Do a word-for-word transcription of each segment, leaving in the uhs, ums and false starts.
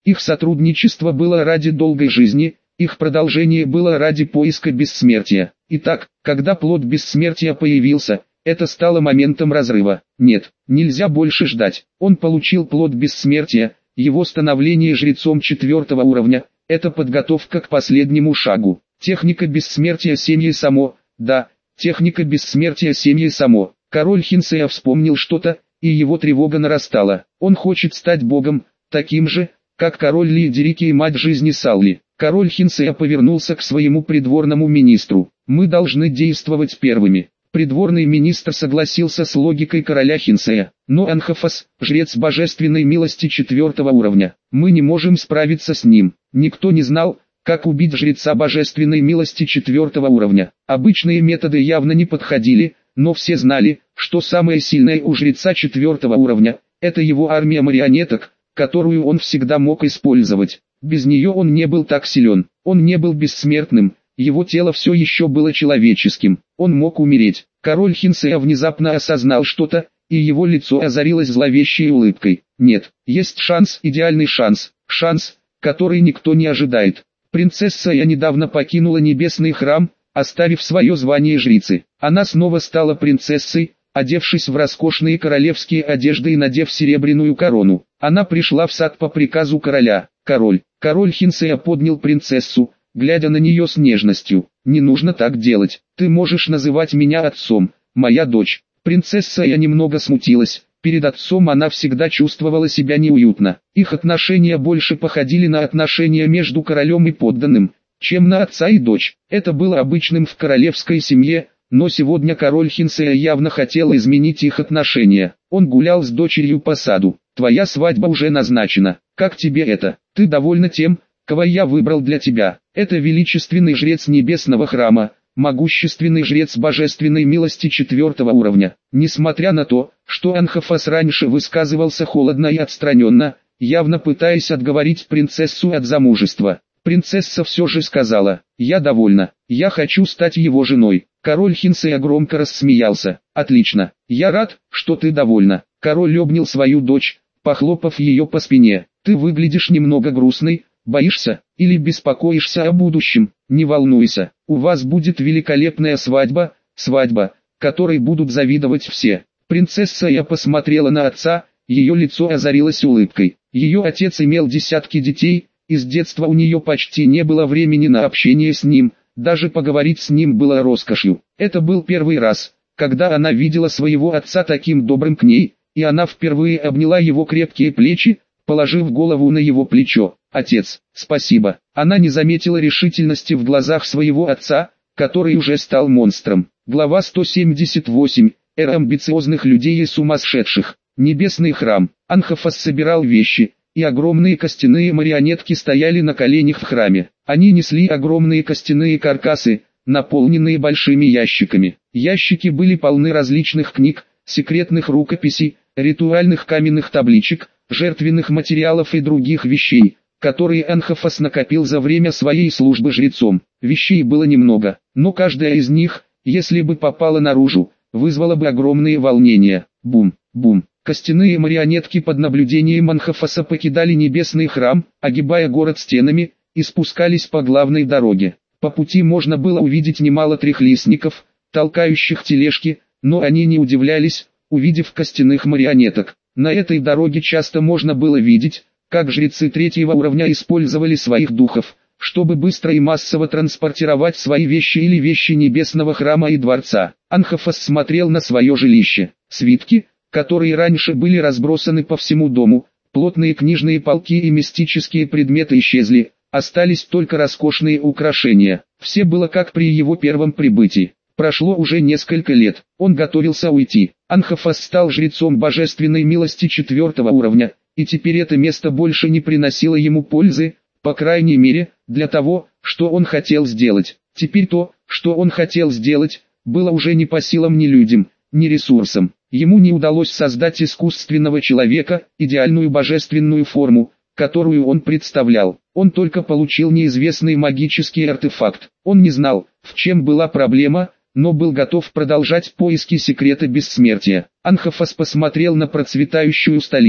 Их сотрудничество было ради долгой жизни, их продолжение было ради поиска бессмертия. Итак, когда плод бессмертия появился, это стало моментом разрыва. Нет, нельзя больше ждать. Он получил плод бессмертия, его становление жрецом четвертого уровня – это подготовка к последнему шагу. Техника бессмертия семьи само, да, техника бессмертия семьи само. Король Хинсея вспомнил что-то, и его тревога нарастала. Он хочет стать богом, таким же, как король Ли Дерики и мать жизни Салли. Король Хинсея повернулся к своему придворному министру. Мы должны действовать первыми. Придворный министр согласился с логикой короля Хинсея. Но Анхафас, жрец божественной милости четвертого уровня, мы не можем справиться с ним. Никто не знал, как убить жреца божественной милости четвертого уровня. Обычные методы явно не подходили, но все знали, что самое сильное у жреца четвертого уровня – это его армия марионеток, которую он всегда мог использовать. Без нее он не был так силен, он не был бессмертным, его тело все еще было человеческим, он мог умереть. Король Хинсея внезапно осознал что-то, и его лицо озарилось зловещей улыбкой. Нет, есть шанс, идеальный шанс, шанс, который никто не ожидает. Принцесса Я недавно покинула небесный храм, оставив свое звание жрицы. Она снова стала принцессой, одевшись в роскошные королевские одежды и надев серебряную корону. Она пришла в сад по приказу короля. Король, король Хинсея поднял принцессу, глядя на нее с нежностью. «Не нужно так делать, ты можешь называть меня отцом, моя дочь». Принцесса Я немного смутилась, перед отцом она всегда чувствовала себя неуютно. Их отношения больше походили на отношения между королем и подданным, чем на отца и дочь. Это было обычным в королевской семье, но сегодня король Хинсея явно хотел изменить их отношения. Он гулял с дочерью по саду. «Твоя свадьба уже назначена. Как тебе это? Ты довольна тем, кого я выбрал для тебя?» Это величественный жрец небесного храма, могущественный жрец божественной милости четвертого уровня. Несмотря на то, что Анхафас раньше высказывался холодно и отстраненно, явно пытаясь отговорить принцессу от замужества, принцесса все же сказала: «Я довольна, я хочу стать его женой». Король Хинсея громко рассмеялся. «Отлично, я рад, что ты довольна». Король обнял свою дочь, похлопав ее по спине. «Ты выглядишь немного грустной, боишься, или беспокоишься о будущем? Не волнуйся, у вас будет великолепная свадьба, свадьба, которой будут завидовать все». Принцесса Я посмотрела на отца, ее лицо озарилось улыбкой. Ее отец имел десятки детей, и с детства у нее почти не было времени на общение с ним, даже поговорить с ним было роскошью. Это был первый раз, когда она видела своего отца таким добрым к ней, и она впервые обняла его крепкие плечи, положив голову на его плечо. «Отец, спасибо». Она не заметила решительности в глазах своего отца, который уже стал монстром. Глава сто семьдесят восемь. Эра амбициозных людей и сумасшедших. Небесный храм. Анхафас собирал вещи, и огромные костяные марионетки стояли на коленях в храме. Они несли огромные костяные каркасы, наполненные большими ящиками. Ящики были полны различных книг, секретных рукописей, ритуальных каменных табличек, жертвенных материалов и других вещей, которые Анхафас накопил за время своей службы жрецом. Вещей было немного, но каждая из них, если бы попала наружу, вызвала бы огромные волнения. Бум, бум. Костяные марионетки под наблюдением Анхафаса покидали небесный храм, огибая город стенами, и спускались по главной дороге. По пути можно было увидеть немало трехлистников, толкающих тележки, но они не удивлялись, увидев костяных марионеток. На этой дороге часто можно было видеть, как жрецы третьего уровня использовали своих духов, чтобы быстро и массово транспортировать свои вещи или вещи небесного храма и дворца. Анхафас смотрел на свое жилище. Свитки, которые раньше были разбросаны по всему дому, плотные книжные полки и мистические предметы исчезли, остались только роскошные украшения. Все было как при его первом прибытии. Прошло уже несколько лет, он готовился уйти. Анхафас стал жрецом божественной милости четвертого уровня, и теперь это место больше не приносило ему пользы, по крайней мере, для того, что он хотел сделать. Теперь то, что он хотел сделать, было уже не по силам ни людям, ни ресурсам. Ему не удалось создать искусственного человека, идеальную божественную форму, которую он представлял. Он только получил неизвестный магический артефакт. Он не знал, в чем была проблема, но был готов продолжать поиски секрета бессмертия. Анхафас посмотрел на процветающую столицу,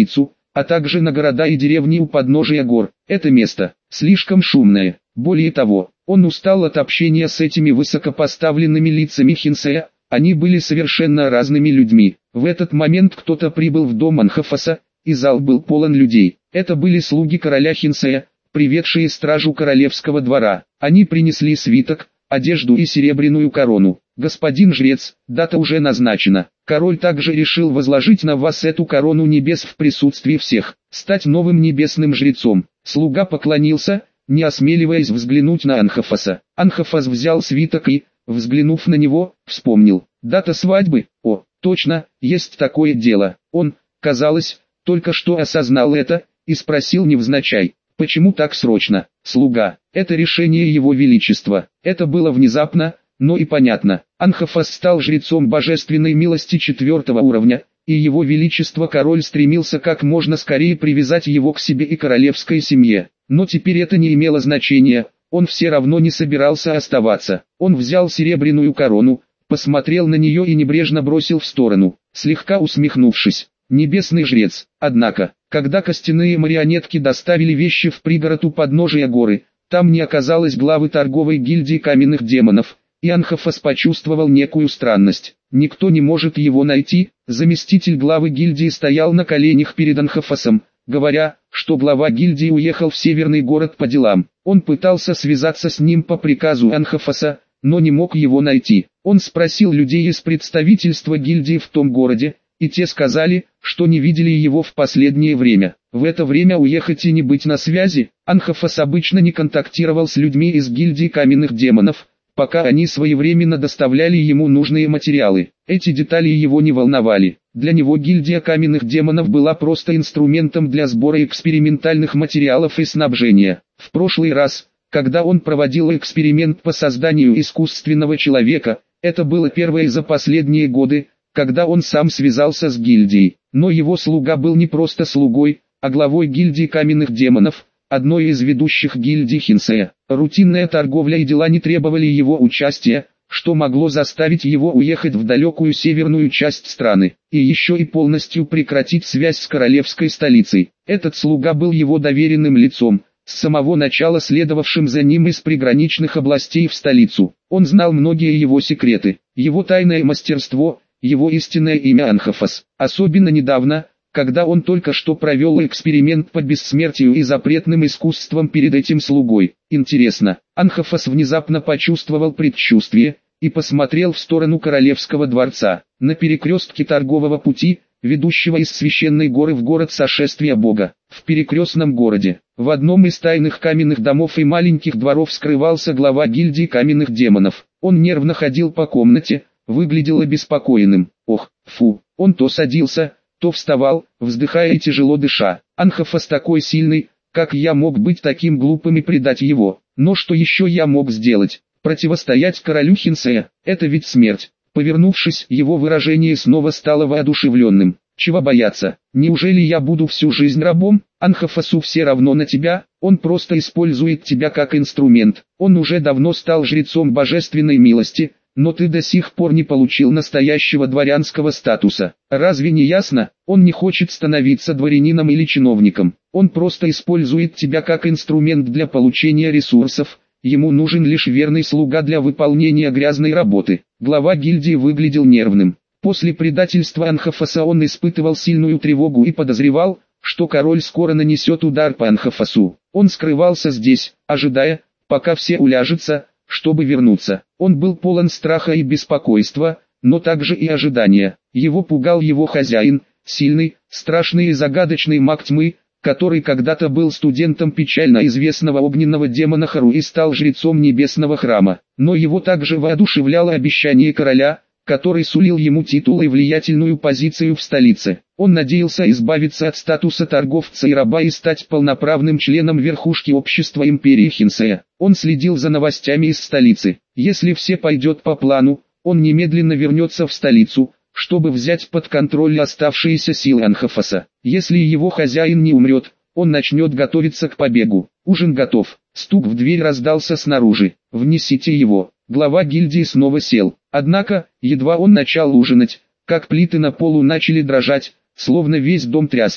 а также на города и деревни у подножия гор. Это место слишком шумное. Более того, он устал от общения с этими высокопоставленными лицами Хинсея, они были совершенно разными людьми. В этот момент кто-то прибыл в дом Анхафаса, и зал был полон людей. Это были слуги короля Хинсея, приведшие стражу королевского двора. Они принесли свиток, одежду и серебряную корону. «Господин жрец, дата уже назначена. Король также решил возложить на вас эту корону небес в присутствии всех, стать новым небесным жрецом». Слуга поклонился, не осмеливаясь взглянуть на Анхафаса. Анхафас взял свиток и, взглянув на него, вспомнил. Дата свадьбы? О, точно, есть такое дело. Он, казалось, только что осознал это, и спросил невзначай. Почему так срочно? Слуга. Это решение его величества. Это было внезапно, но и понятно. Анхафас стал жрецом божественной милости четвертого уровня, и его величество король стремился как можно скорее привязать его к себе и королевской семье. Но теперь это не имело значения, он все равно не собирался оставаться. Он взял серебряную корону, посмотрел на нее и небрежно бросил в сторону, слегка усмехнувшись. Небесный жрец. Однако, когда костяные марионетки доставили вещи в пригород у подножия горы, там не оказалось главы торговой гильдии каменных демонов, и Анхафас почувствовал некую странность. Никто не может его найти. Заместитель главы гильдии стоял на коленях перед Анхафасом, говоря, что глава гильдии уехал в северный город по делам. Он пытался связаться с ним по приказу Анхафаса, но не мог его найти. Он спросил людей из представительства гильдии в том городе, и те сказали, что не видели его в последнее время. В это время уехать и не быть на связи. Анхафас обычно не контактировал с людьми из гильдии каменных демонов, пока они своевременно доставляли ему нужные материалы. Эти детали его не волновали. Для него гильдия каменных демонов была просто инструментом для сбора экспериментальных материалов и снабжения. В прошлый раз, когда он проводил эксперимент по созданию искусственного человека, это было первое за последние годы, когда он сам связался с гильдией. Но его слуга был не просто слугой, а главой гильдии каменных демонов, одной из ведущих гильдий Хинсея. Рутинная торговля и дела не требовали его участия, что могло заставить его уехать в далекую северную часть страны, и еще и полностью прекратить связь с королевской столицей. Этот слуга был его доверенным лицом, с самого начала следовавшим за ним из приграничных областей в столицу. Он знал многие его секреты, его тайное мастерство, его истинное имя Анхафас. Особенно недавно, когда он только что провел эксперимент по бессмертию и запретным искусствам перед этим слугой. Интересно, Анхафас внезапно почувствовал предчувствие, и посмотрел в сторону королевского дворца. На перекрестке торгового пути, ведущего из священной горы в город сошествия Бога, в перекрестном городе, в одном из тайных каменных домов и маленьких дворов скрывался глава гильдии каменных демонов. Он нервно ходил по комнате, выглядел обеспокоенным. Ох, фу, он то садился, то вставал, вздыхая и тяжело дыша. Анхафас такой сильный, как я мог быть таким глупым и предать его? Но что еще я мог сделать? Противостоять королю Хинсея, это ведь смерть. Повернувшись, его выражение снова стало воодушевленным. Чего бояться? Неужели я буду всю жизнь рабом? Анхафасу все равно на тебя, он просто использует тебя как инструмент. Он уже давно стал жрецом божественной милости, но ты до сих пор не получил настоящего дворянского статуса. Разве не ясно? Он не хочет становиться дворянином или чиновником. Он просто использует тебя как инструмент для получения ресурсов. Ему нужен лишь верный слуга для выполнения грязной работы. Глава гильдии выглядел нервным. После предательства Анхафаса он испытывал сильную тревогу и подозревал, что король скоро нанесет удар по Анхафасу. Он скрывался здесь, ожидая, пока все уляжутся, чтобы вернуться. Он был полон страха и беспокойства, но также и ожидания. Его пугал его хозяин, сильный, страшный и загадочный маг тьмы, который когда-то был студентом печально известного огненного демона Хару и стал жрецом небесного храма. Но его также воодушевляло обещание короля, который сулил ему титул и влиятельную позицию в столице. Он надеялся избавиться от статуса торговца и раба и стать полноправным членом верхушки общества империи Хинсея. Он следил за новостями из столицы. Если все пойдет по плану, он немедленно вернется в столицу, чтобы взять под контроль оставшиеся силы Анхафаса. Если его хозяин не умрет, он начнет готовиться к побегу. Ужин готов. Стук в дверь раздался снаружи. «Внесите его». Глава гильдии снова сел. Однако, едва он начал ужинать, как плиты на полу начали дрожать, словно весь дом трясся.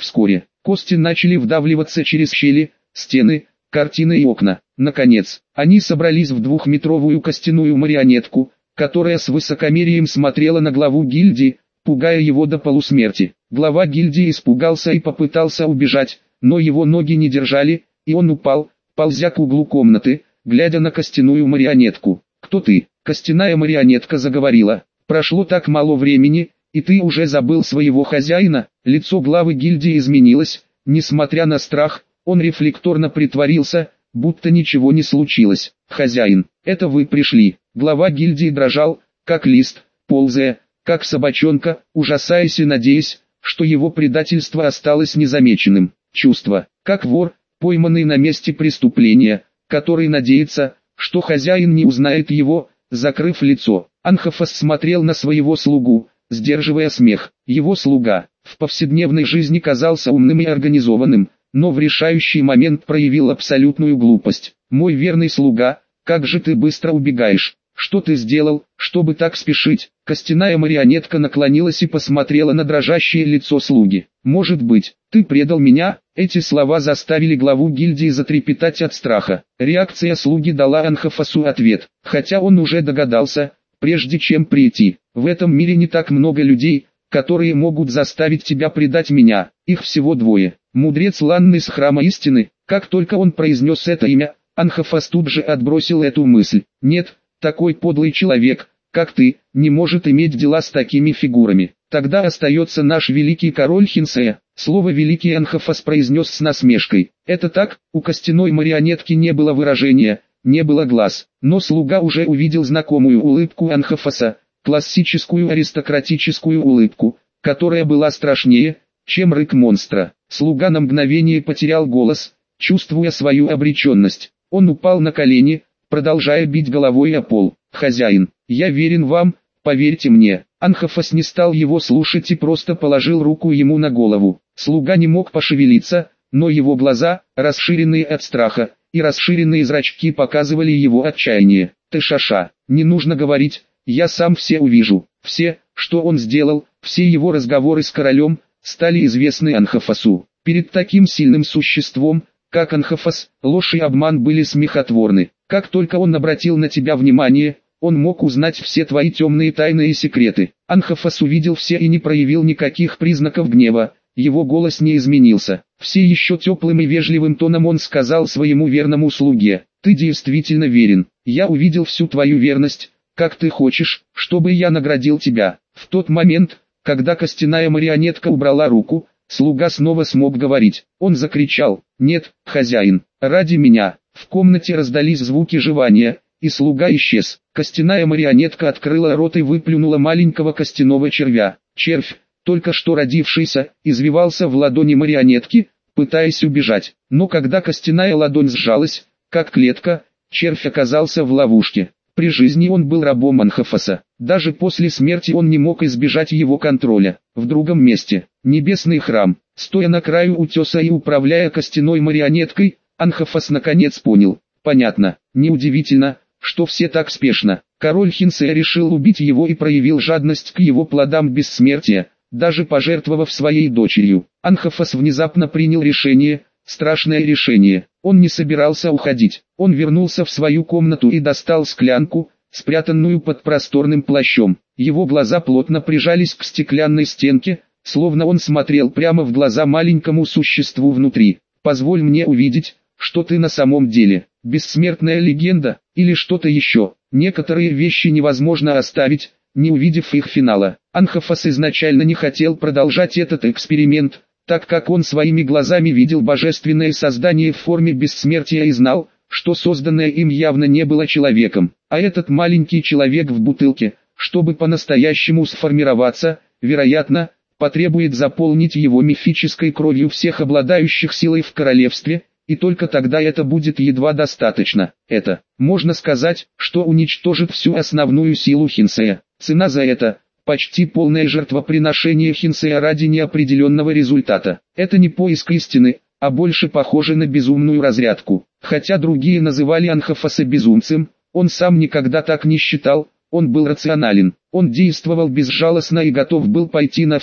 Вскоре, кости начали вдавливаться через щели, стены, картины и окна. Наконец, они собрались в двухметровую костяную марионетку, которая с высокомерием смотрела на главу гильдии, пугая его до полусмерти. Глава гильдии испугался и попытался убежать, но его ноги не держали, и он упал, ползя к углу комнаты, глядя на костяную марионетку. «Кто ты?» Костяная марионетка заговорила. «Прошло так мало времени, и ты уже забыл своего хозяина?» Лицо главы гильдии изменилось, несмотря на страх, он рефлекторно притворился, будто ничего не случилось. «Хозяин, это вы пришли». Глава гильдии дрожал, как лист, ползая, как собачонка, ужасаясь и надеясь, что его предательство осталось незамеченным. Чувство, как вор, пойманный на месте преступления, который надеется, что хозяин не узнает его, закрыв лицо. Анхафас смотрел на своего слугу, сдерживая смех. Его слуга, в повседневной жизни казался умным и организованным, но в решающий момент проявил абсолютную глупость. «Мой верный слуга, как же ты быстро убегаешь! Что ты сделал, чтобы так спешить?» Костяная марионетка наклонилась и посмотрела на дрожащее лицо слуги. «Может быть, ты предал меня?» Эти слова заставили главу гильдии затрепетать от страха. Реакция слуги дала Анхафасу ответ, хотя он уже догадался, прежде чем прийти. «В этом мире не так много людей, которые могут заставить тебя предать меня, их всего двое». Мудрец Ланны с Храма Истины. Как только он произнес это имя, Анхафас тут же отбросил эту мысль. «Нет, такой подлый человек, как ты, не может иметь дела с такими фигурами. Тогда остается наш великий король Хинсея». Слово «великий» Анхафас произнес с насмешкой. «Это так?» У костяной марионетки не было выражения, не было глаз, но слуга уже увидел знакомую улыбку Анхафаса, классическую аристократическую улыбку, которая была страшнее, чем рык монстра. Слуга на мгновение потерял голос, чувствуя свою обреченность. Он упал на колени, продолжая бить головой о пол. «Хозяин, я верен вам, поверьте мне». Анхафас не стал его слушать и просто положил руку ему на голову. Слуга не мог пошевелиться, но его глаза, расширенные от страха, и расширенные зрачки показывали его отчаяние. «Ты шаша, не нужно говорить, я сам все увижу». Все, что он сделал, все его разговоры с королем, стали известны Анхафасу. Перед таким сильным существом, как Анхафас, ложь и обман были смехотворны. Как только он обратил на тебя внимание, он мог узнать все твои темные тайны и секреты. Анхафас увидел все и не проявил никаких признаков гнева, его голос не изменился. Все еще теплым и вежливым тоном он сказал своему верному слуге: «Ты действительно верен, я увидел всю твою верность, как ты хочешь, чтобы я наградил тебя». В тот момент, когда костяная марионетка убрала руку, слуга снова смог говорить. Он закричал: «Нет, хозяин, ради меня». В комнате раздались звуки жевания, и слуга исчез. Костяная марионетка открыла рот и выплюнула маленького костяного червя. Червь, только что родившийся, извивался в ладони марионетки, пытаясь убежать. Но когда костяная ладонь сжалась, как клетка, червь оказался в ловушке. При жизни он был рабом Анхафаса. Даже после смерти он не мог избежать его контроля. В другом месте, небесный храм, стоя на краю утеса и управляя костяной марионеткой, Анхафас наконец понял. Понятно, неудивительно, что все так спешно. Король Хинсея решил убить его и проявил жадность к его плодам бессмертия, даже пожертвовав своей дочерью. Анхафас внезапно принял решение, страшное решение. Он не собирался уходить. Он вернулся в свою комнату и достал склянку, спрятанную под просторным плащом. Его глаза плотно прижались к стеклянной стенке, словно он смотрел прямо в глаза маленькому существу внутри. «Позволь мне увидеть, что ты на самом деле, бессмертная легенда, или что-то еще». Некоторые вещи невозможно оставить, не увидев их финала. Анхафас изначально не хотел продолжать этот эксперимент, так как он своими глазами видел божественное создание в форме бессмертия и знал, что созданное им явно не было человеком. А этот маленький человек в бутылке, чтобы по-настоящему сформироваться, вероятно, потребует заполнить его мифической кровью всех обладающих силой в королевстве, и только тогда это будет едва достаточно. Это, можно сказать, что уничтожит всю основную силу Хинсея. Цена за это – почти полное жертвоприношение Хинсея ради неопределенного результата. Это не поиск истины, а больше похоже на безумную разрядку. Хотя другие называли Анхафаса безумцем, он сам никогда так не считал, он был рационален. Он действовал безжалостно и готов был пойти на все,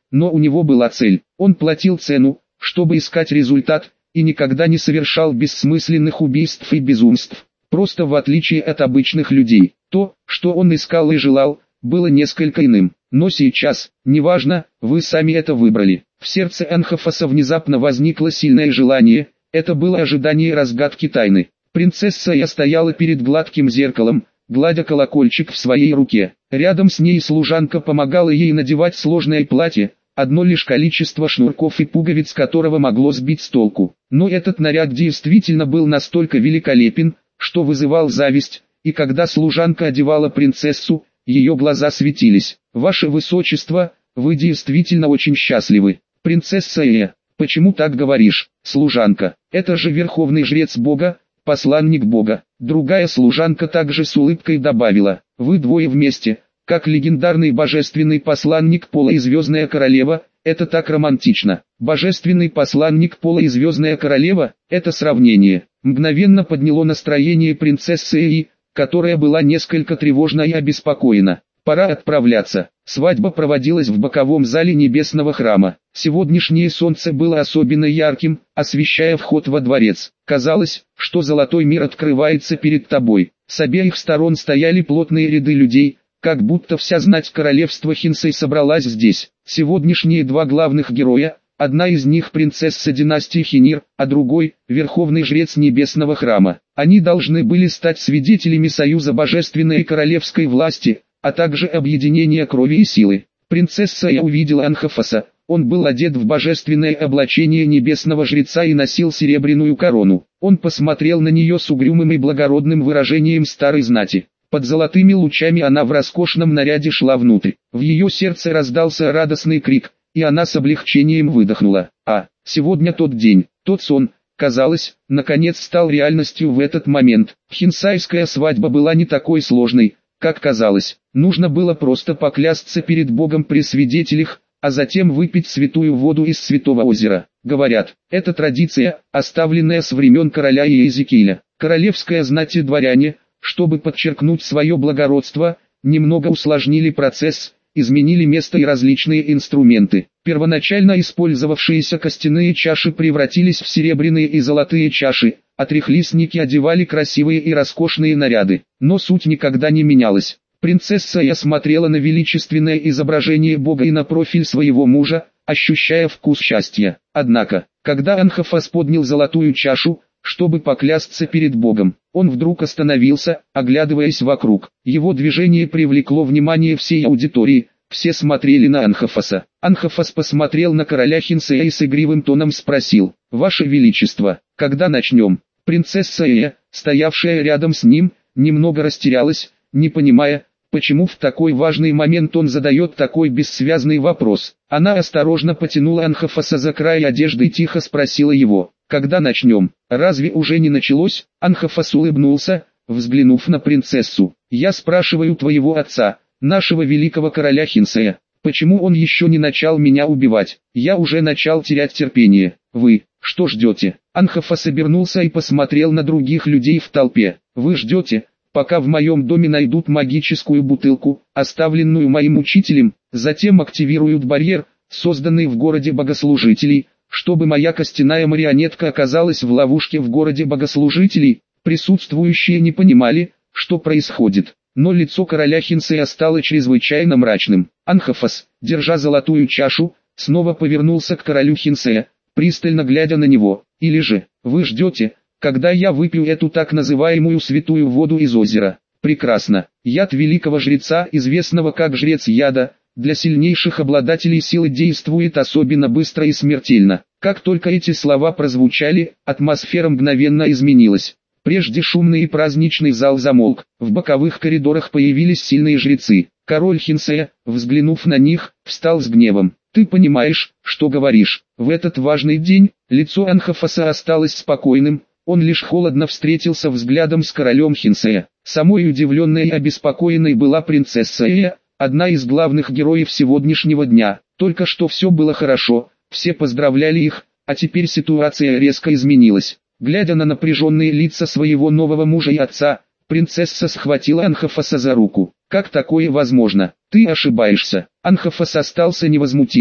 но у него была цель. Он платил цену, чтобы искать результат, и никогда не совершал бессмысленных убийств и безумств. Просто в отличие от обычных людей, то, что он искал и желал, было несколько иным. Но сейчас, неважно, вы сами это выбрали. В сердце Анхафаса внезапно возникло сильное желание, это было ожидание разгадки тайны. Принцесса Я стояла перед гладким зеркалом, гладя колокольчик в своей руке. Рядом с ней служанка помогала ей надевать сложное платье, одно лишь количество шнурков и пуговиц которого могло сбить с толку. Но этот наряд действительно был настолько великолепен, что вызывал зависть, и когда служанка одевала принцессу, ее глаза светились. «Ваше Высочество, вы действительно очень счастливы». «Принцесса Э, почему так говоришь, служанка? Это же верховный жрец Бога, посланник Бога». Другая служанка также с улыбкой добавила: «Вы двое вместе, как легендарный божественный посланник Пола и Звездная Королева, это так романтично». Божественный посланник Пола и Звездная Королева, это сравнение, мгновенно подняло настроение принцессы Эи, которая была несколько тревожна и обеспокоена. Пора отправляться. Свадьба проводилась в боковом зале небесного храма. Сегодняшнее солнце было особенно ярким, освещая вход во дворец. Казалось, что золотой мир открывается перед тобой. С обеих сторон стояли плотные ряды людей, как будто вся знать королевства Хинсей собралась здесь. Сегодняшние два главных героя, одна из них принцесса династии Хинир, а другой – верховный жрец небесного храма. Они должны были стать свидетелями союза божественной и королевской власти, а также объединения крови и силы. Принцесса Я увидела Анхафаса, он был одет в божественное облачение небесного жреца и носил серебряную корону. Он посмотрел на нее с угрюмым и благородным выражением старой знати. Под золотыми лучами она в роскошном наряде шла внутрь. В ее сердце раздался радостный крик, и она с облегчением выдохнула. А, сегодня тот день, тот сон, казалось, наконец стал реальностью в этот момент. Хинсайская свадьба была не такой сложной, как казалось. Нужно было просто поклясться перед Богом при свидетелях, а затем выпить святую воду из святого озера. Говорят, это традиция, оставленная с времен короля Иезекииля. Королевская знать и дворяне, чтобы подчеркнуть свое благородство, немного усложнили процесс, изменили место и различные инструменты. Первоначально использовавшиеся костяные чаши превратились в серебряные и золотые чаши, а трехлистники одевали красивые и роскошные наряды. Но суть никогда не менялась. Принцесса Я смотрела на величественное изображение Бога и на профиль своего мужа, ощущая вкус счастья. Однако, когда Анхафас поднял золотую чашу, чтобы поклясться перед Богом, он вдруг остановился, оглядываясь вокруг. Его движение привлекло внимание всей аудитории, все смотрели на Анхафаса. Анхафас посмотрел на короля Хинсея и с игривым тоном спросил: «Ваше Величество, когда начнем?» Принцесса Эя, стоявшая рядом с ним, немного растерялась, не понимая, почему в такой важный момент он задает такой бессвязный вопрос. Она осторожно потянула Анхафаса за край одежды и тихо спросила его: «Когда начнем? Разве уже не началось?» Анхафас улыбнулся, взглянув на принцессу. «Я спрашиваю твоего отца, нашего великого короля Хинсея, почему он еще не начал меня убивать? Я уже начал терять терпение. Вы, что ждете?» Анхафас обернулся и посмотрел на других людей в толпе. «Вы ждете, пока в моем доме найдут магическую бутылку, оставленную моим учителем, затем активируют барьер, созданный в городе богослужителей, чтобы моя костяная марионетка оказалась в ловушке в городе богослужителей?» Присутствующие не понимали, что происходит, но лицо короля Хинсея стало чрезвычайно мрачным. Анхафас, держа золотую чашу, снова повернулся к королю Хинсея, пристально глядя на него. «Или же, вы ждете, когда я выпью эту так называемую святую воду из озера?» Прекрасно. Яд великого жреца, известного как жрец яда, для сильнейших обладателей силы действует особенно быстро и смертельно. Как только эти слова прозвучали, атмосфера мгновенно изменилась. Прежде шумный и праздничный зал замолк, в боковых коридорах появились сильные жрецы. Король Хинсея, взглянув на них, встал с гневом. «Ты понимаешь, что говоришь?» В этот важный день, лицо Анхафаса осталось спокойным, он лишь холодно встретился взглядом с королем Хинсея. Самой удивленной и обеспокоенной была принцесса Эя, одна из главных героев сегодняшнего дня. Только что все было хорошо, все поздравляли их, а теперь ситуация резко изменилась. Глядя на напряженные лица своего нового мужа и отца, принцесса схватила Анхафаса за руку. «Как такое возможно? Ты ошибаешься». Анхафас остался невозмутимым,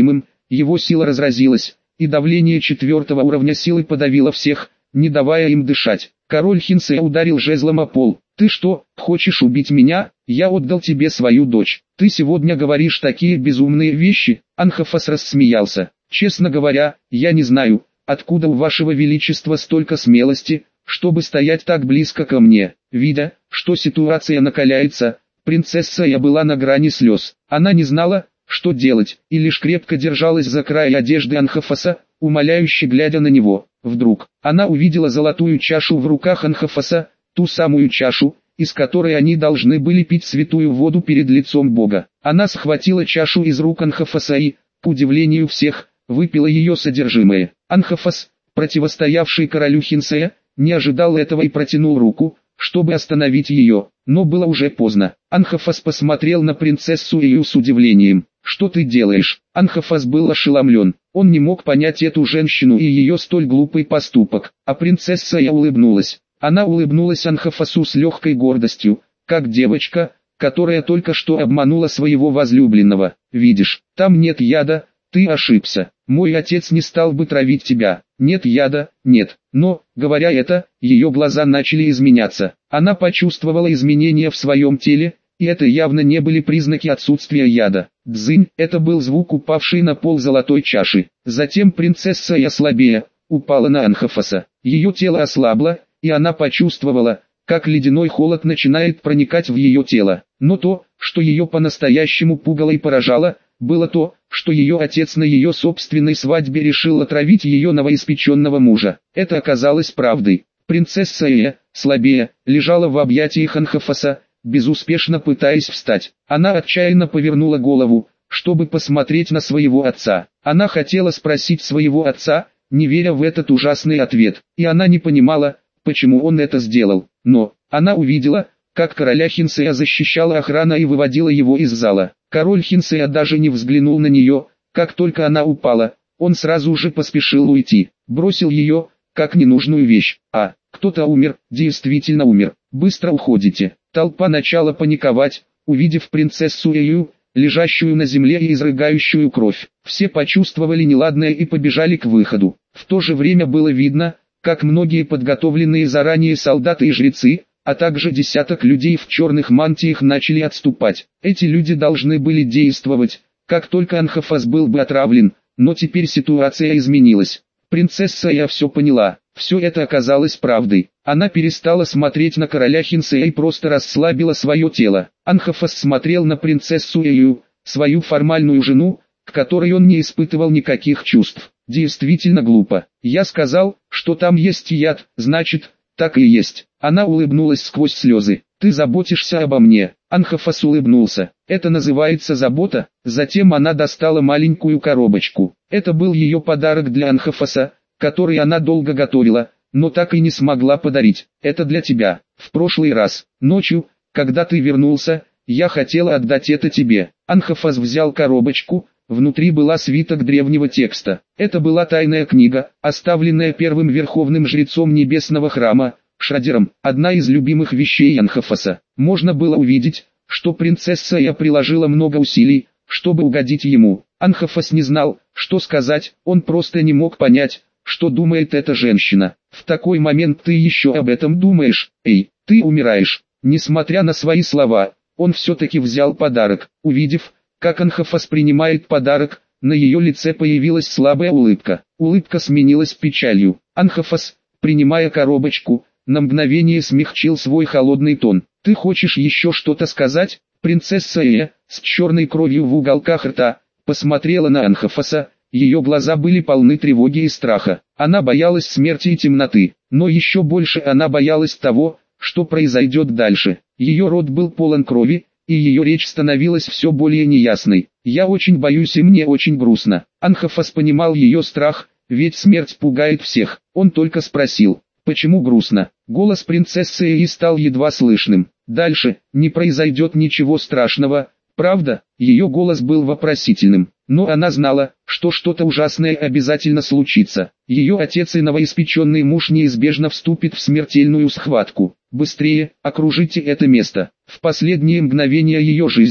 его сила разразилась, и давление четвертого уровня силы подавило всех, не давая им дышать. Король Хинсея ударил жезлом о пол. «Ты что, хочешь убить меня? Я отдал тебе свою дочь. Ты сегодня говоришь такие безумные вещи?» Анхафас рассмеялся. «Честно говоря, я не знаю, откуда у вашего величества столько смелости, чтобы стоять так близко ко мне». Видя, что ситуация накаляется, принцесса я была на грани слез. Она не знала, что делать, и лишь крепко держалась за край одежды Анхафаса, умоляюще глядя на него. Вдруг, она увидела золотую чашу в руках Анхафаса, ту самую чашу, из которой они должны были пить святую воду перед лицом Бога. Она схватила чашу из рук Анхафаса и, к удивлению всех, выпила ее содержимое. Анхафас, противостоявший королю Хинсея, не ожидал этого и протянул руку, чтобы остановить ее, но было уже поздно. Анхафас посмотрел на принцессу Ию с удивлением. «Что ты делаешь?» Анхафас был ошеломлен. Он не мог понять эту женщину и ее столь глупый поступок. А принцесса Ия улыбнулась. Она улыбнулась Анхафасу с легкой гордостью, как девочка, которая только что обманула своего возлюбленного. «Видишь, там нет яда, ты ошибся. Мой отец не стал бы травить тебя. Нет яда, нет». Но, говоря это, ее глаза начали изменяться. Она почувствовала изменения в своем теле, и это явно не были признаки отсутствия яда. Дзынь, это был звук упавшей на пол золотой чаши. Затем принцесса и слабее, упала на Анхафаса. Ее тело ослабло, и она почувствовала, как ледяной холод начинает проникать в ее тело. Но то, что ее по-настоящему пугало и поражало, было то, что ее отец на ее собственной свадьбе решил отравить ее новоиспеченного мужа. Это оказалось правдой. Принцесса Эя, слабее, лежала в объятиях Анхафаса, безуспешно пытаясь встать. Она отчаянно повернула голову, чтобы посмотреть на своего отца. Она хотела спросить своего отца, не веря в этот ужасный ответ, и она не понимала, почему он это сделал. Но, она увидела, как короля Хинсея защищала охрана и выводила его из зала. Король Хинсея даже не взглянул на нее, как только она упала, он сразу же поспешил уйти, бросил ее, как ненужную вещь. А, кто-то умер, действительно умер, быстро уходите. Толпа начала паниковать, увидев принцессу Эю, лежащую на земле и изрыгающую кровь. Все почувствовали неладное и побежали к выходу. В то же время было видно, как многие подготовленные заранее солдаты и жрецы, а также десяток людей в черных мантиях начали отступать. Эти люди должны были действовать, как только Анхафас был бы отравлен, но теперь ситуация изменилась. Принцесса Я все поняла, все это оказалось правдой. Она перестала смотреть на короля Хинсея и просто расслабила свое тело. Анхафас смотрел на принцессу Эю, свою формальную жену, к которой он не испытывал никаких чувств. Действительно глупо. Я сказал, что там есть яд, значит, так и есть. Она улыбнулась сквозь слезы. Ты заботишься обо мне. Анхафас улыбнулся. Это называется забота. Затем она достала маленькую коробочку. Это был ее подарок для Анхафаса, который она долго готовила, но так и не смогла подарить. Это для тебя. В прошлый раз, ночью, когда ты вернулся, я хотела отдать это тебе. Анхафас взял коробочку. Внутри была свиток древнего текста. Это была тайная книга, оставленная первым верховным жрецом небесного храма, Шрадером, одна из любимых вещей Анхафаса. Можно было увидеть, что принцесса Я приложила много усилий, чтобы угодить ему. Анхафас не знал, что сказать, он просто не мог понять, что думает эта женщина. В такой момент ты еще об этом думаешь, эй, ты умираешь. Несмотря на свои слова, он все-таки взял подарок. Увидев, как Анхафас принимает подарок, на ее лице появилась слабая улыбка. Улыбка сменилась печалью. Анхафас, принимая коробочку, на мгновение смягчил свой холодный тон. «Ты хочешь еще что-то сказать?» Принцесса Эя, с черной кровью в уголках рта, посмотрела на Анхафаса. Ее глаза были полны тревоги и страха. Она боялась смерти и темноты, но еще больше она боялась того, что произойдет дальше. Ее рот был полон крови, и ее речь становилась все более неясной. «Я очень боюсь и мне очень грустно». Анхафас понимал ее страх, ведь смерть пугает всех. Он только спросил, почему грустно? Голос принцессы Эи стал едва слышным. Дальше, не произойдет ничего страшного, правда? Ее голос был вопросительным. Но она знала, что что-то ужасное обязательно случится. Ее отец и новоиспеченный муж неизбежно вступят в смертельную схватку. Быстрее, окружите это место. В последние мгновения ее жизни,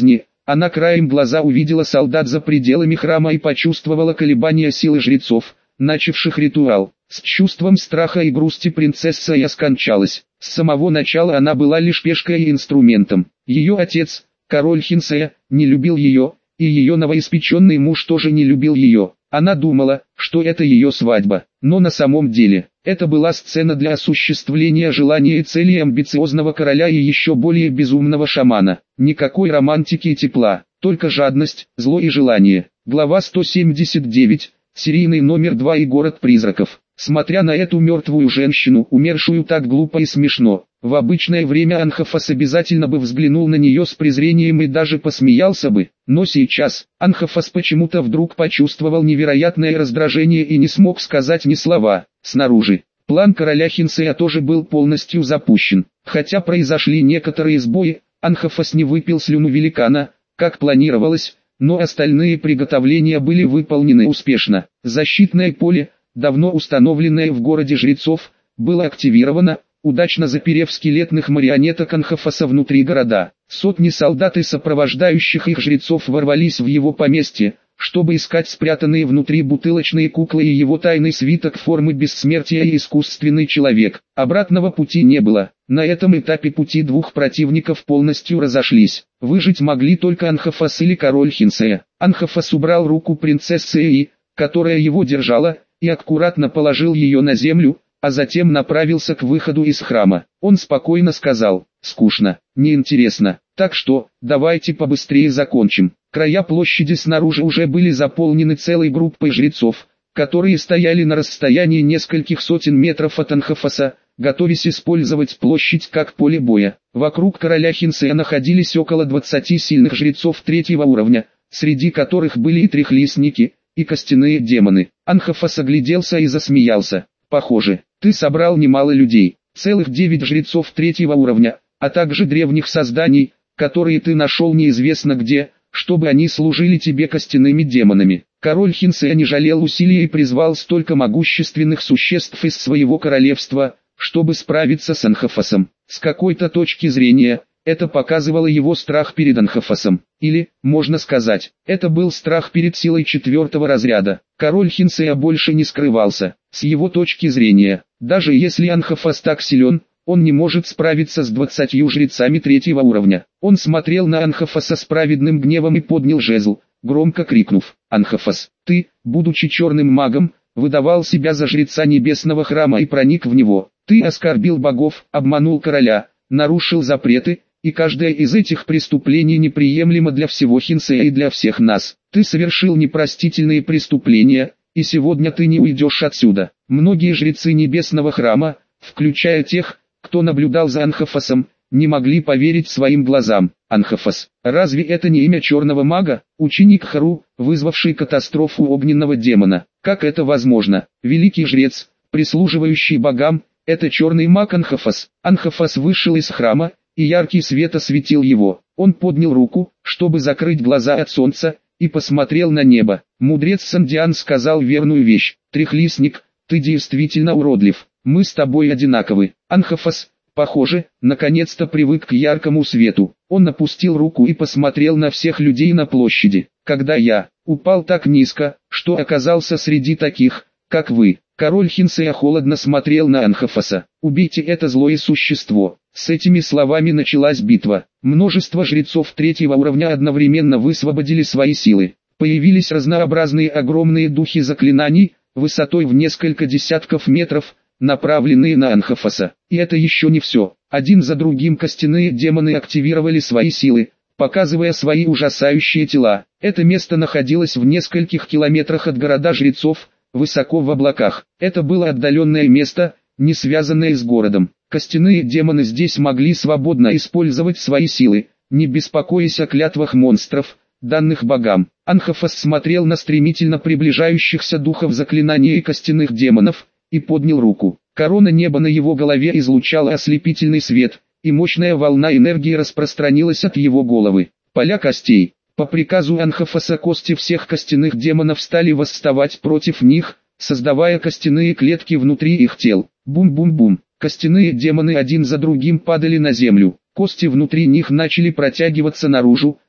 Она краем глаза увидела солдат за пределами храма и почувствовала колебания силы жрецов, начавших ритуал. С чувством страха и грусти принцесса я скончалась. С самого начала она была лишь пешкой и инструментом. Ее отец, король Хинсея, не любил ее, и ее новоиспеченный муж тоже не любил ее. Она думала, что это ее свадьба, но на самом деле, это была сцена для осуществления желаний и целей амбициозного короля и еще более безумного шамана. Никакой романтики и тепла, только жадность, зло и желание. Глава сто семьдесят девять, серийный номер два и город призраков. Смотря на эту мертвую женщину, умершую так глупо и смешно, в обычное время Анхафас обязательно бы взглянул на нее с презрением и даже посмеялся бы, но сейчас, Анхафас почему-то вдруг почувствовал невероятное раздражение и не смог сказать ни слова. Снаружи, план короля Хинсея тоже был полностью запущен, хотя произошли некоторые сбои, Анхафас не выпил слюну великана, как планировалось, но остальные приготовления были выполнены успешно. Защитное поле, давно установленное в городе жрецов, было активировано, удачно заперев скелетных марионеток Анхафаса внутри города. Сотни солдат и сопровождающих их жрецов ворвались в его поместье, чтобы искать спрятанные внутри бутылочные куклы и его тайный свиток формы бессмертия и искусственный человек. Обратного пути не было. На этом этапе пути двух противников полностью разошлись. Выжить могли только Анхафас или король Хинсея. Анхафас убрал руку принцессы И, которая его держала, и аккуратно положил ее на землю, а затем направился к выходу из храма. Он спокойно сказал: «Скучно, неинтересно, так что, давайте побыстрее закончим». Края площади снаружи уже были заполнены целой группой жрецов, которые стояли на расстоянии нескольких сотен метров от Анхафаса, готовясь использовать площадь как поле боя. Вокруг короля Хинсея находились около двадцати сильных жрецов третьего уровня, среди которых были и трехлистники, и костяные демоны. Анхафас огляделся и засмеялся. «Похоже, ты собрал немало людей, целых девять жрецов третьего уровня, а также древних созданий, которые ты нашел неизвестно где, чтобы они служили тебе костяными демонами». Король Хинсея не жалел усилий и призвал столько могущественных существ из своего королевства, чтобы справиться с Анхафасом. С какой-то точки зрения, это показывало его страх перед Анхафасом. Или, можно сказать, это был страх перед силой четвертого разряда. Король Хинсея больше не скрывался. С его точки зрения, даже если Анхафас так силен, он не может справиться с двадцатью жрецами третьего уровня. Он смотрел на Анхафаса с праведным гневом и поднял жезл, громко крикнув: «Анхафас, ты, будучи черным магом, выдавал себя за жреца небесного храма и проник в него. Ты оскорбил богов, обманул короля, нарушил запреты, и каждое из этих преступлений неприемлемо для всего Хинсея и для всех нас. Ты совершил непростительные преступления, и сегодня ты не уйдешь отсюда». Многие жрецы небесного храма, включая тех, кто наблюдал за Анхафасом, не могли поверить своим глазам. Анхафас, разве это не имя черного мага, ученик Хару, вызвавший катастрофу огненного демона? Как это возможно? Великий жрец, прислуживающий богам, это черный маг Анхафас. Анхафас вышел из храма, и яркий свет осветил его. Он поднял руку, чтобы закрыть глаза от солнца, и посмотрел на небо. Мудрец Сандиан сказал верную вещь: «Трехлистник, ты действительно уродлив. Мы с тобой одинаковы». Анхафас, похоже, наконец-то привык к яркому свету. Он опустил руку и посмотрел на всех людей на площади. «Когда я упал так низко, что оказался среди таких, как вы». Король Хинсея холодно смотрел на Анхафаса. «Убейте это злое существо». С этими словами началась битва. Множество жрецов третьего уровня одновременно высвободили свои силы. Появились разнообразные огромные духи заклинаний, высотой в несколько десятков метров, направленные на Анхафаса. И это еще не все. Один за другим костяные демоны активировали свои силы, показывая свои ужасающие тела. Это место находилось в нескольких километрах от города жрецов, высоко в облаках. Это было отдаленное место, не связанное с городом. Костяные демоны здесь могли свободно использовать свои силы, не беспокоясь о клятвах монстров, данных богам. Анхафас смотрел на стремительно приближающихся духов заклинания и костяных демонов, и поднял руку. Корона неба на его голове излучала ослепительный свет, и мощная волна энергии распространилась от его головы. Поля костей. По приказу Анхафаса кости всех костяных демонов стали восставать против них, создавая костяные клетки внутри их тел. Бум-бум-бум. Костяные демоны один за другим падали на землю. Кости внутри них начали протягиваться наружу,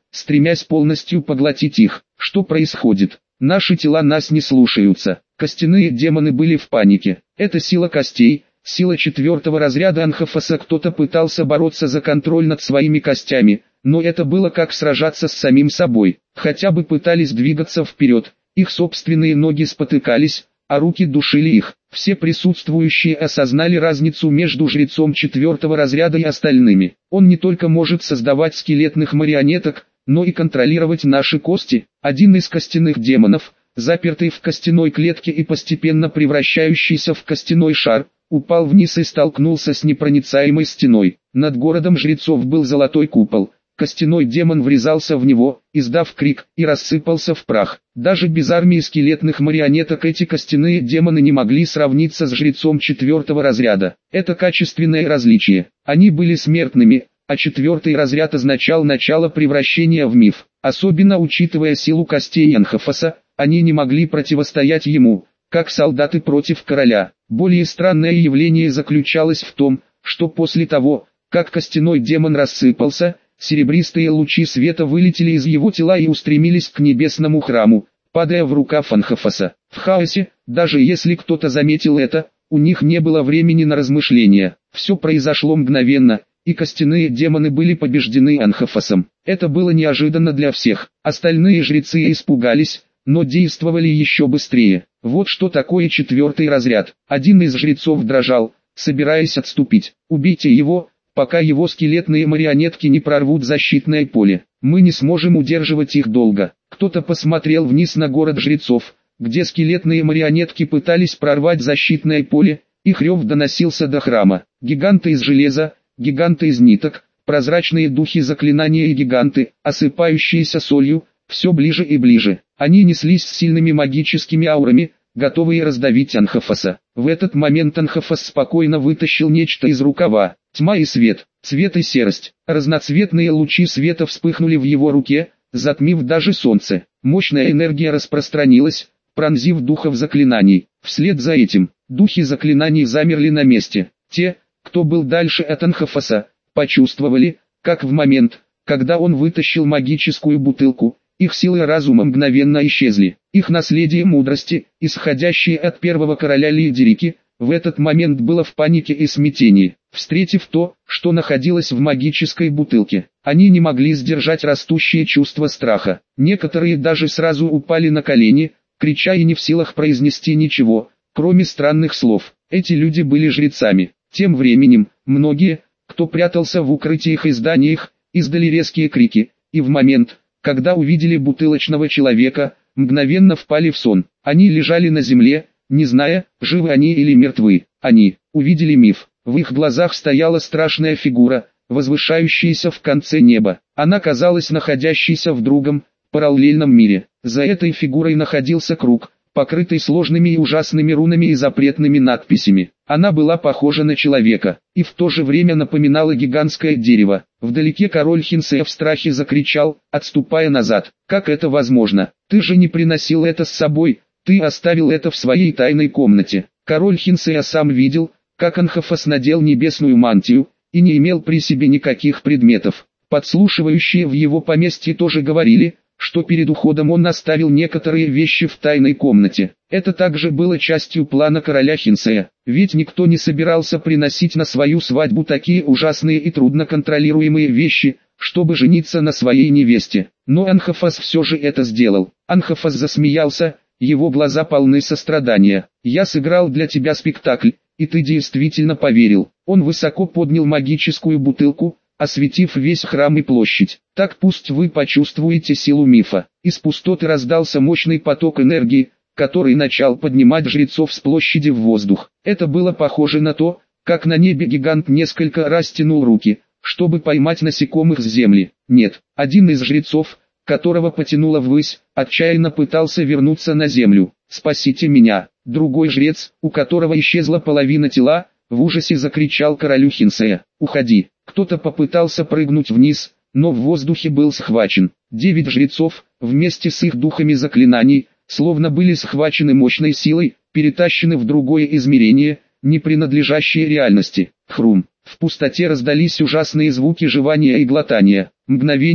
стремясь полностью поглотить их. Что происходит? Наши тела нас не слушаются. Костяные демоны были в панике. Это сила костей, сила четвертого разряда Анхафаса. Кто-то пытался бороться за контроль над своими костями, но это было как сражаться с самим собой. Хотя бы пытались двигаться вперед, их собственные ноги спотыкались, а руки душили их. Все присутствующие осознали разницу между жрецом четвертого разряда и остальными. Он не только может создавать скелетных марионеток, но и контролировать наши кости. Один из костяных демонов, запертый в костяной клетке и постепенно превращающийся в костяной шар, упал вниз и столкнулся с непроницаемой стеной. Над городом жрецов был золотой купол. Костяной демон врезался в него, издав крик, и рассыпался в прах. Даже без армии скелетных марионеток эти костяные демоны не могли сравниться с жрецом четвертого разряда. Это качественное различие. Они были смертными, а четвертый разряд означал начало превращения в миф. Особенно учитывая силу костей Анхафаса, они не могли противостоять ему, как солдаты против короля. Более странное явление заключалось в том, что после того, как костяной демон рассыпался, серебристые лучи света вылетели из его тела и устремились к небесному храму, падая в рукав Анхафаса. В хаосе, даже если кто-то заметил это, у них не было времени на размышления. Все произошло мгновенно, и костяные демоны были побеждены Анхафасом. Это было неожиданно для всех. Остальные жрецы испугались, но действовали еще быстрее. Вот что такое четвертый разряд. Один из жрецов дрожал, собираясь отступить. «Убейте его, пока его скелетные марионетки не прорвут защитное поле. Мы не сможем удерживать их долго». Кто-то посмотрел вниз на город жрецов, где скелетные марионетки пытались прорвать защитное поле, их рев доносился до храма. Гиганты из железа, гиганты из ниток, прозрачные духи заклинания и гиганты, осыпающиеся солью, все ближе и ближе. Они неслись с сильными магическими аурами, готовые раздавить Анхафаса. В этот момент Анхафас спокойно вытащил нечто из рукава. Тьма и свет, цвет и серость. Разноцветные лучи света вспыхнули в его руке, затмив даже солнце. Мощная энергия распространилась, пронзив духов заклинаний. Вслед за этим, духи заклинаний замерли на месте. Те, кто был дальше от Анхафаса, почувствовали, как в момент, когда он вытащил магическую бутылку, их силы разума мгновенно исчезли. Их наследие мудрости, исходящее от первого короля Лидерики, в этот момент было в панике и смятении. Встретив то, что находилось в магической бутылке, они не могли сдержать растущее чувство страха. Некоторые даже сразу упали на колени, крича и не в силах произнести ничего, кроме странных слов. Эти люди были жрецами. Тем временем, многие, кто прятался в укрытиях и зданиях, издали резкие крики, и в момент, когда увидели бутылочного человека, мгновенно впали в сон. Они лежали на земле, не зная, живы они или мертвы. Они увидели миф. В их глазах стояла страшная фигура, возвышающаяся в конце неба. Она казалась находящейся в другом, параллельном мире. За этой фигурой находился круг, покрытый сложными и ужасными рунами и запретными надписями. Она была похожа на человека, и в то же время напоминала гигантское дерево. Вдалеке король Хинсея в страхе закричал, отступая назад. «Как это возможно? Ты же не приносил это с собой, ты оставил это в своей тайной комнате». Король Хинсея сам видел, как Анхафас надел небесную мантию, и не имел при себе никаких предметов. Подслушивающие в его поместье тоже говорили, что перед уходом он оставил некоторые вещи в тайной комнате. Это также было частью плана короля Хинсея, ведь никто не собирался приносить на свою свадьбу такие ужасные и трудно контролируемые вещи, чтобы жениться на своей невесте. Но Анхафас все же это сделал. Анхафас засмеялся, его глаза полны сострадания. «Я сыграл для тебя спектакль, и ты действительно поверил». Он высоко поднял магическую бутылку, осветив весь храм и площадь. «Так пусть вы почувствуете силу мифа». Из пустоты раздался мощный поток энергии, который начал поднимать жрецов с площади в воздух. Это было похоже на то, как на небе гигант несколько раз тянул руки, чтобы поймать насекомых с земли. Нет, один из жрецов, которого потянуло ввысь, отчаянно пытался вернуться на землю. «Спасите меня!» Другой жрец, у которого исчезла половина тела, в ужасе закричал королю Хинсея: «Уходи!» Кто-то попытался прыгнуть вниз, но в воздухе был схвачен. Девять жрецов, вместе с их духами заклинаний, словно были схвачены мощной силой, перетащены в другое измерение, не принадлежащее реальности. Хрум. В пустоте раздались ужасные звуки жевания и глотания. Мгновение,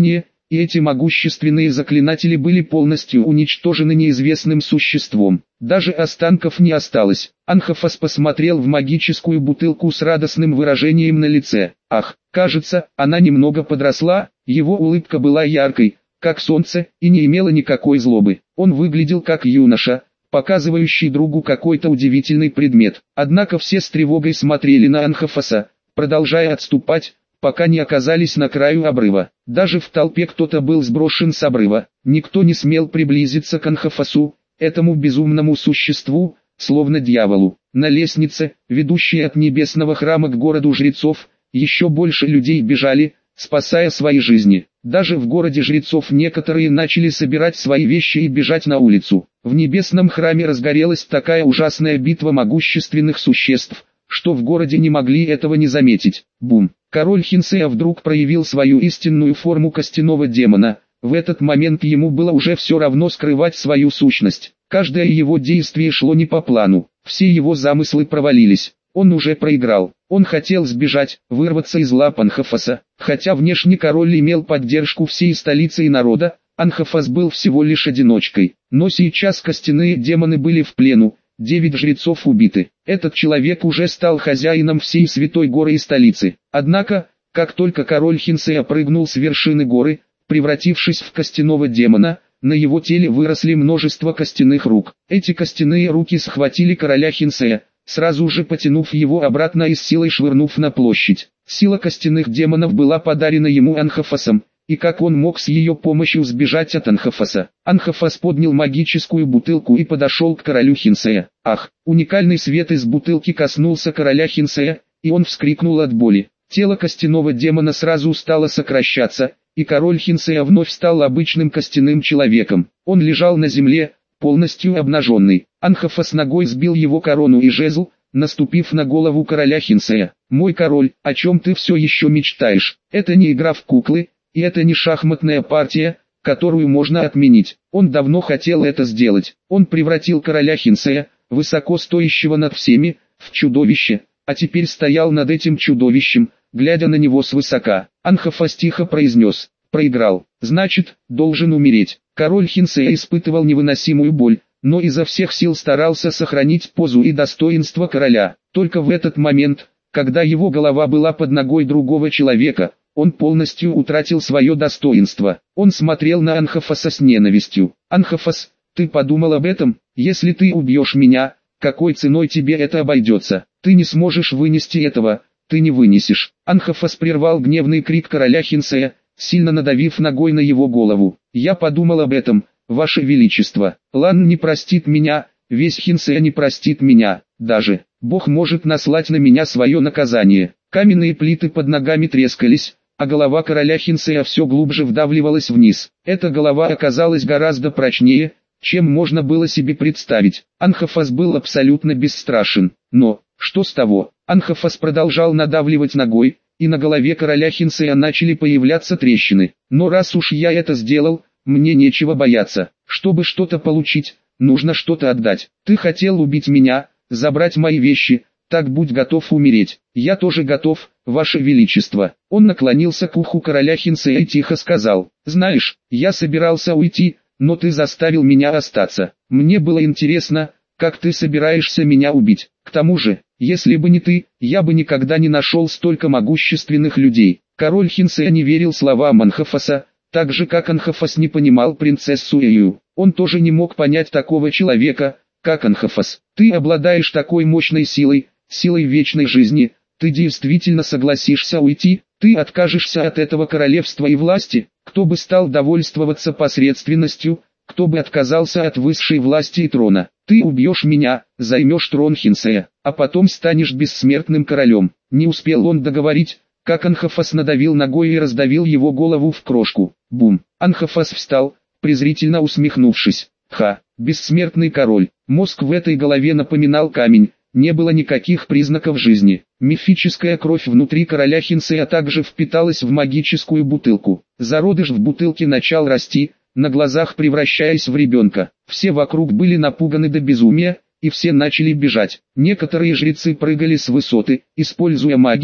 и эти могущественные заклинатели были полностью уничтожены неизвестным существом. Даже останков не осталось. Анхафас посмотрел в магическую бутылку с радостным выражением на лице. Ах, кажется, она немного подросла, его улыбка была яркой, как солнце, и не имела никакой злобы. Он выглядел как юноша, показывающий другу какой-то удивительный предмет. Однако все с тревогой смотрели на Анхафаса, продолжая отступать, пока не оказались на краю обрыва. Даже в толпе кто-то был сброшен с обрыва. Никто не смел приблизиться к Анхафасу, этому безумному существу, словно дьяволу. На лестнице, ведущей от небесного храма к городу жрецов, еще больше людей бежали, спасая свои жизни. Даже в городе жрецов некоторые начали собирать свои вещи и бежать на улицу. В небесном храме разгорелась такая ужасная битва могущественных существ, что в городе не могли этого не заметить. Бум! Король Хинсея вдруг проявил свою истинную форму костяного демона. В этот момент ему было уже все равно скрывать свою сущность. Каждое его действие шло не по плану. Все его замыслы провалились. Он уже проиграл. Он хотел сбежать, вырваться из лап Анхафаса. Хотя внешне король имел поддержку всей столицы и народа, Анхафас был всего лишь одиночкой. Но сейчас костяные демоны были в плену. Девять жрецов убиты. Этот человек уже стал хозяином всей святой горы и столицы. Однако, как только король Хинсея прыгнул с вершины горы, превратившись в костяного демона, на его теле выросли множество костяных рук. Эти костяные руки схватили короля Хинсея, сразу же потянув его обратно и с силой швырнув на площадь. Сила костяных демонов была подарена ему Анхафасом, и как он мог с ее помощью сбежать от Анхафаса? Анхафас поднял магическую бутылку и подошел к королю Хинсея. Ах, уникальный свет из бутылки коснулся короля Хинсея, и он вскрикнул от боли. Тело костяного демона сразу стало сокращаться, и король Хинсея вновь стал обычным костяным человеком. Он лежал на земле, полностью обнаженный. Анхафас ногой сбил его корону и жезл, наступив на голову короля Хинсея. «Мой король, о чем ты все еще мечтаешь? Это не игра в куклы, и это не шахматная партия, которую можно отменить». Он давно хотел это сделать. Он превратил короля Хинсея, высоко стоящего над всеми, в чудовище, а теперь стоял над этим чудовищем, глядя на него свысока. Анхафас тихо произнес: «Проиграл, значит, должен умереть». Король Хинсея испытывал невыносимую боль, но изо всех сил старался сохранить позу и достоинство короля. Только в этот момент, когда его голова была под ногой другого человека, он полностью утратил свое достоинство. Он смотрел на Анхафаса с ненавистью. «Анхафас, ты подумал об этом? Если ты убьешь меня, какой ценой тебе это обойдется? Ты не сможешь вынести этого, ты не вынесешь». Анхафас прервал гневный крик короля Хинсея, сильно надавив ногой на его голову. «Я подумал об этом, Ваше Величество. Лан не простит меня, весь Хинсея не простит меня, даже Бог может наслать на меня свое наказание». Каменные плиты под ногами трескались, а голова короля Хинсея все глубже вдавливалась вниз. Эта голова оказалась гораздо прочнее, чем можно было себе представить. Анхафас был абсолютно бесстрашен. Но, что с того? Анхафас продолжал надавливать ногой, и на голове короля Хинсея начали появляться трещины. «Но раз уж я это сделал, мне нечего бояться. Чтобы что-то получить, нужно что-то отдать. Ты хотел убить меня, забрать мои вещи, так будь готов умереть. Я тоже готов, Ваше Величество». Он наклонился к уху короля Хинсея и тихо сказал: «Знаешь, я собирался уйти, но ты заставил меня остаться. Мне было интересно, как ты собираешься меня убить. К тому же, если бы не ты, я бы никогда не нашел столько могущественных людей». Король Хинсея не верил словам Анхафаса, так же как Анхафас не понимал принцессу Эйю. Он тоже не мог понять такого человека, как Анхафас. «Ты обладаешь такой мощной силой, силой вечной жизни, ты действительно согласишься уйти? Ты откажешься от этого королевства и власти? Кто бы стал довольствоваться посредственностью, кто бы отказался от высшей власти и трона? Ты убьешь меня, займешь трон Хинсея, а потом станешь бессмертным королем». Не успел он договорить, как Анхафас надавил ногой и раздавил его голову в крошку. Бум! Анхафас встал, презрительно усмехнувшись. Ха! Бессмертный король. Мозг в этой голове напоминал камень. Не было никаких признаков жизни. Мифическая кровь внутри короля Хинсея также впиталась в магическую бутылку. Зародыш в бутылке начал расти, на глазах превращаясь в ребенка. Все вокруг были напуганы до безумия, и все начали бежать. Некоторые жрецы прыгали с высоты, используя магию,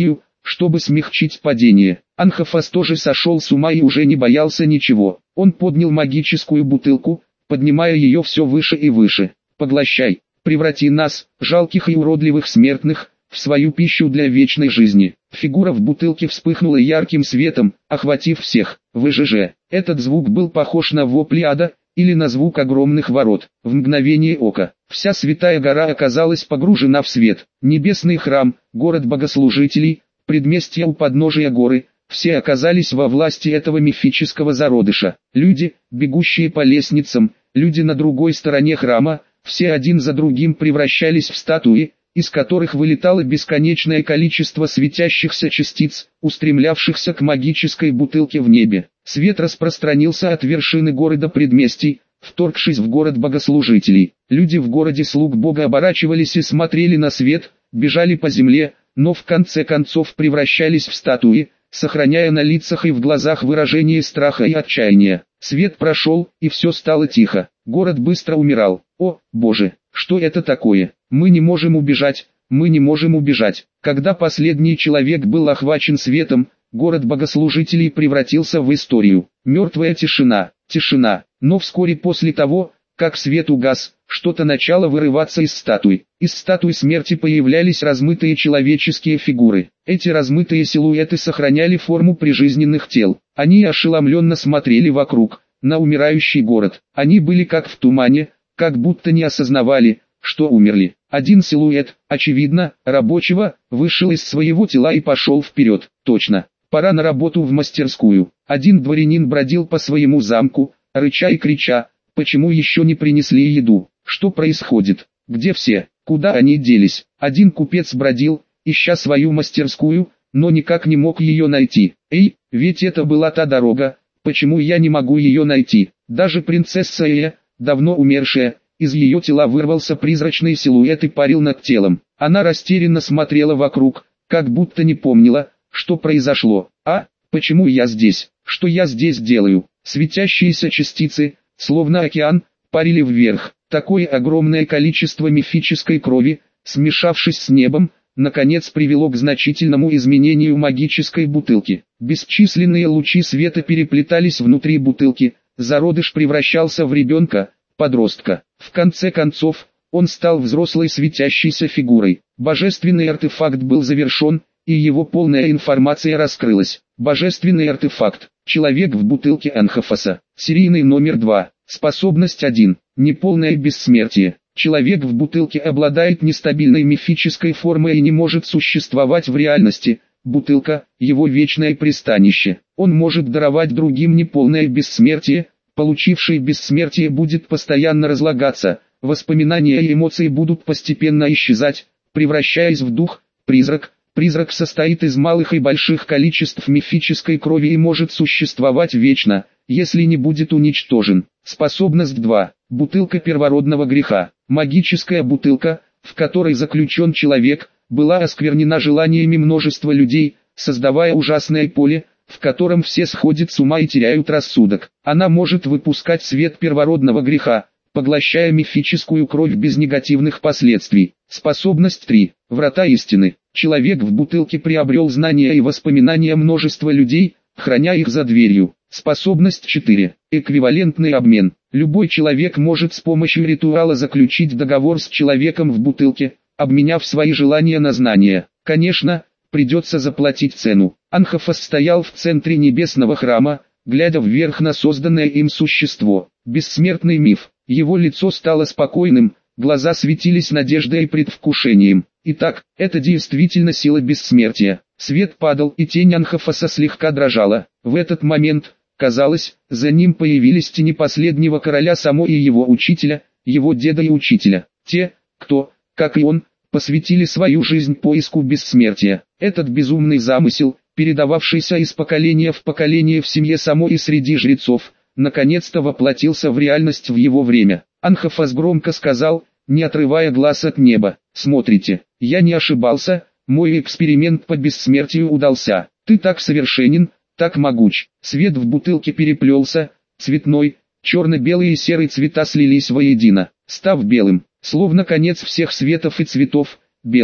чтобы смягчить падение. Анхафас тоже сошел с ума и уже не боялся ничего. Он поднял магическую бутылку, поднимая ее все выше и выше. «Поглощай, преврати нас, жалких и уродливых смертных, в свою пищу для вечной жизни». Фигура в бутылке вспыхнула ярким светом, охватив всех. ВЖЖ. Этот звук был похож на вопли ада, или на звук огромных ворот. В мгновение ока, вся Святая Гора оказалась погружена в свет. Небесный храм, город богослужителей, предместья у подножия горы, все оказались во власти этого мифического зародыша. Люди, бегущие по лестницам, люди на другой стороне храма, все один за другим превращались в статуи, из которых вылетало бесконечное количество светящихся частиц, устремлявшихся к магической бутылке в небе. Свет распространился от вершины горы до предместий, вторгшись в город богослужителей. Люди в городе слуг Бога оборачивались и смотрели на свет, бежали по земле, но в конце концов превращались в статуи, сохраняя на лицах и в глазах выражение страха и отчаяния. Свет прошел, и все стало тихо. Город быстро умирал. О, Боже, что это такое? Мы не можем убежать, мы не можем убежать. Когда последний человек был охвачен светом, город богослужителей превратился в историю. Мертвая тишина, тишина. Но вскоре после того, как свет угас, что-то начало вырываться из статуй. Из статуй смерти появлялись размытые человеческие фигуры. Эти размытые силуэты сохраняли форму прижизненных тел. Они ошеломленно смотрели вокруг, на умирающий город. Они были как в тумане, как будто не осознавали, что умерли. Один силуэт, очевидно, рабочего, вышел из своего тела и пошел вперед. Точно, пора на работу в мастерскую. Один дворянин бродил по своему замку, рыча и крича: «Почему еще не принесли еду? Что происходит? Где все? Куда они делись?» Один купец бродил, ища свою мастерскую, но никак не мог ее найти. «Эй, ведь это была та дорога, почему я не могу ее найти?» Даже принцесса Эя, давно умершая, из ее тела вырвался призрачный силуэт и парил над телом. Она растерянно смотрела вокруг, как будто не помнила, что произошло. «А, почему я здесь? Что я здесь делаю?» Светящиеся частицы, словно океан, парили вверх. Такое огромное количество мифической крови, смешавшись с небом, наконец привело к значительному изменению магической бутылки. Бесчисленные лучи света переплетались внутри бутылки, зародыш превращался в ребенка, подростка. В конце концов, он стал взрослой светящейся фигурой. Божественный артефакт был завершен, и его полная информация раскрылась. Божественный артефакт. Человек в бутылке Анхафаса. Серийный номер два. Способность один. Неполное бессмертие. Человек в бутылке обладает нестабильной мифической формой и не может существовать в реальности. Бутылка – его вечное пристанище. Он может даровать другим неполное бессмертие. Получивший бессмертие будет постоянно разлагаться. Воспоминания и эмоции будут постепенно исчезать, превращаясь в дух, призрак. Призрак состоит из малых и больших количеств мифической крови и может существовать вечно, если не будет уничтожен. Способность два. Бутылка первородного греха. Магическая бутылка, в которой заключен человек, была осквернена желаниями множества людей, создавая ужасное поле, в котором все сходят с ума и теряют рассудок. Она может выпускать свет первородного греха, поглощая мифическую кровь без негативных последствий. Способность три. Врата истины. Человек в бутылке приобрел знания и воспоминания множества людей, храня их за дверью. Способность четыре. Эквивалентный обмен. Любой человек может с помощью ритуала заключить договор с человеком в бутылке, обменяв свои желания на знания. Конечно, придется заплатить цену. Анхафас стоял в центре небесного храма, глядя вверх на созданное им существо. Бессмертный миф. Его лицо стало спокойным, глаза светились надеждой и предвкушением. Итак, это действительно сила бессмертия. Свет падал, и тень Анхафаса слегка дрожала. В этот момент, казалось, за ним появились тени последнего короля Само и его учителя, его деда и учителя. Те, кто, как и он, посвятили свою жизнь поиску бессмертия. Этот безумный замысел, передававшийся из поколения в поколение в семье Само и среди жрецов, наконец-то воплотился в реальность в его время. Анхафас громко сказал, не отрывая глаз от неба: «Смотрите, я не ошибался, мой эксперимент по бессмертию удался. Ты так совершенен, так могуч». Свет в бутылке переплелся, цветной, черно-белый и серый цвета слились воедино, став белым, словно конец всех светов и цветов, белый.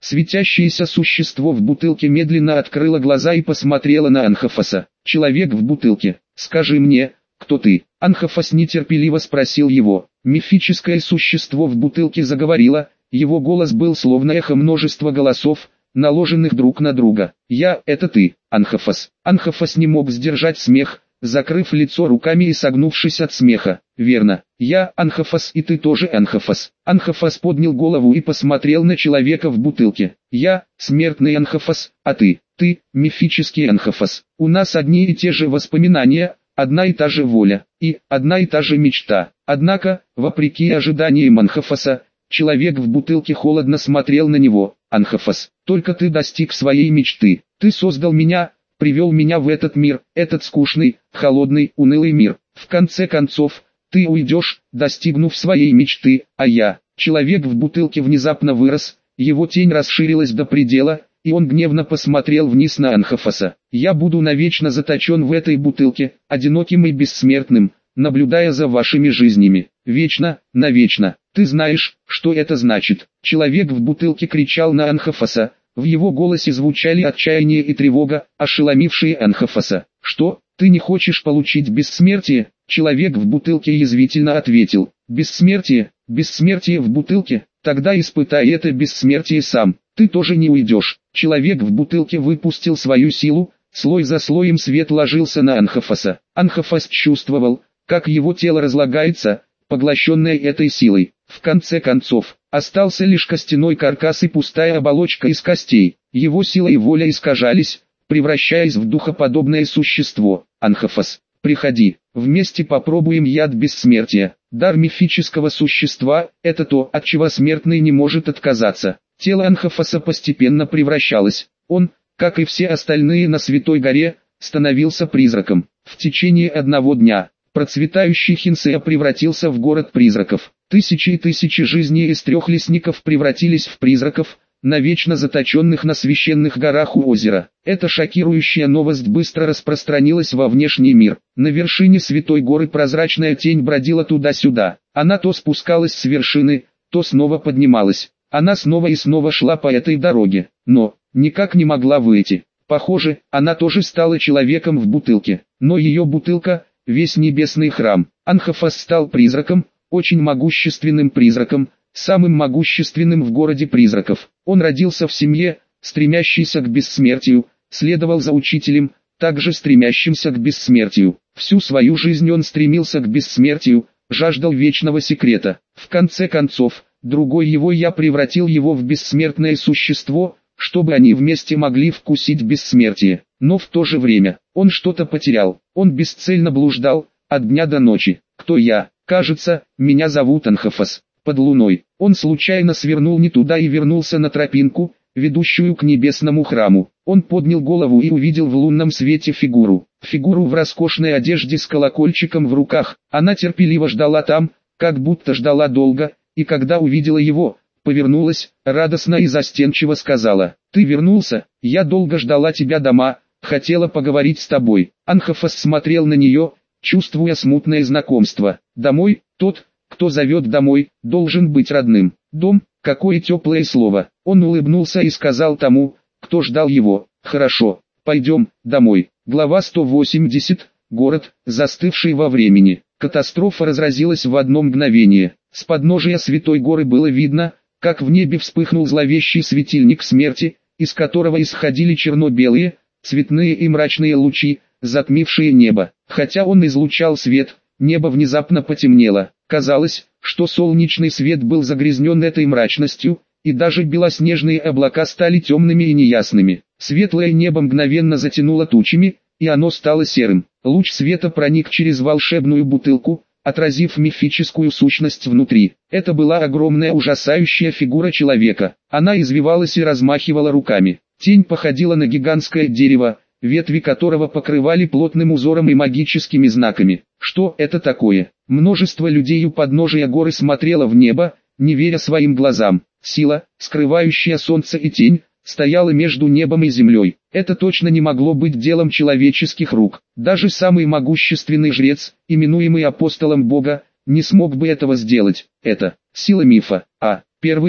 Светящееся существо в бутылке медленно открыло глаза и посмотрело на Анхафаса. «Человек в бутылке, скажи мне, кто ты?» Анхафас нетерпеливо спросил его. Мифическое существо в бутылке заговорило, его голос был словно эхо множества голосов, наложенных друг на друга. «Я — это ты, Анхафас». Анхафас не мог сдержать смех, закрыв лицо руками и согнувшись от смеха. «Верно, я Анхафас, и ты тоже Анхафас». Анхафас поднял голову и посмотрел на человека в бутылке. «Я — смертный Анхафас, а ты, ты — мифический Анхафас. У нас одни и те же воспоминания, одна и та же воля, и одна и та же мечта». Однако, вопреки ожиданиям Анхафаса, человек в бутылке холодно смотрел на него. «Анхафас, только ты достиг своей мечты. Ты создал меня, привел меня в этот мир, этот скучный, холодный, унылый мир. В конце концов, ты уйдешь, достигнув своей мечты, а я». Человек в бутылке внезапно вырос, его тень расширилась до предела, и он гневно посмотрел вниз на Анхафаса. «Я буду навечно заточен в этой бутылке, одиноким и бессмертным, наблюдая за вашими жизнями. Вечно, навечно. Ты знаешь, что это значит?» Человек в бутылке кричал на Анхафаса. В его голосе звучали отчаяние и тревога, ошеломившие Анхафаса. «Что, ты не хочешь получить бессмертие?» Человек в бутылке язвительно ответил. «Бессмертие? Бессмертие в бутылке? Тогда испытай это бессмертие сам. Ты тоже не уйдешь». Человек в бутылке выпустил свою силу, слой за слоем свет ложился на Анхафаса. Анхафас чувствовал, как его тело разлагается, поглощенное этой силой. В конце концов, остался лишь костяной каркас и пустая оболочка из костей. Его сила и воля искажались, превращаясь в духоподобное существо. «Анхафас, приходи, вместе попробуем яд бессмертия». Дар мифического существа – это то, от чего смертный не может отказаться. Тело Анхафаса постепенно превращалось. Он, как и все остальные на Святой горе, становился призраком. В течение одного дня процветающий Хинсея превратился в город призраков. Тысячи и тысячи жизней из трех лесников превратились в призраков, навечно заточенных на священных горах у озера. Эта шокирующая новость быстро распространилась во внешний мир. На вершине Святой горы прозрачная тень бродила туда-сюда. Она то спускалась с вершины, то снова поднималась. Она снова и снова шла по этой дороге, но никак не могла выйти. Похоже, она тоже стала человеком в бутылке. Но ее бутылка — весь небесный храм. Анхафас стал призраком, очень могущественным призраком, самым могущественным в городе призраков. Он родился в семье, стремящейся к бессмертию, следовал за учителем, также стремящимся к бессмертию. Всю свою жизнь он стремился к бессмертию, жаждал вечного секрета. В конце концов, другой его я превратил его в бессмертное существо, чтобы они вместе могли вкусить бессмертие. Но в то же время, он что-то потерял. Он бесцельно блуждал, от дня до ночи. Кто я? Кажется, меня зовут Анхафас. Под луной. Он случайно свернул не туда и вернулся на тропинку, ведущую к небесному храму. Он поднял голову и увидел в лунном свете фигуру. Фигуру в роскошной одежде с колокольчиком в руках. Она терпеливо ждала там, как будто ждала долго, и когда увидела его, повернулась, радостно и застенчиво сказала: «Ты вернулся, я долго ждала тебя дома, хотела поговорить с тобой». Анхафас смотрел на нее, чувствуя смутное знакомство. Домой, тот, кто зовет домой, должен быть родным. Дом, какое теплое слово. Он улыбнулся и сказал тому, кто ждал его: «Хорошо, пойдем, домой». Глава сто восемьдесят. Город, застывший во времени. Катастрофа разразилась в одно мгновение. С подножия Святой горы было видно, как в небе вспыхнул зловещий светильник смерти, из которого исходили черно-белые, цветные и мрачные лучи, затмившие небо. Хотя он излучал свет, небо внезапно потемнело. Казалось, что солнечный свет был загрязнен этой мрачностью, и даже белоснежные облака стали темными и неясными. Светлое небо мгновенно затянуло тучами, и оно стало серым. Луч света проник через волшебную бутылку, отразив мифическую сущность внутри. Это была огромная ужасающая фигура человека. Она извивалась и размахивала руками. Тень походила на гигантское дерево, ветви которого покрывали плотным узором и магическими знаками. Что это такое? Множество людей у подножия горы смотрело в небо, не веря своим глазам. Сила, скрывающая солнце и тень, стояла между небом и землей. Это точно не могло быть делом человеческих рук. Даже самый могущественный жрец, именуемый апостолом Бога, не смог бы этого сделать. Это сила мифа. А первый,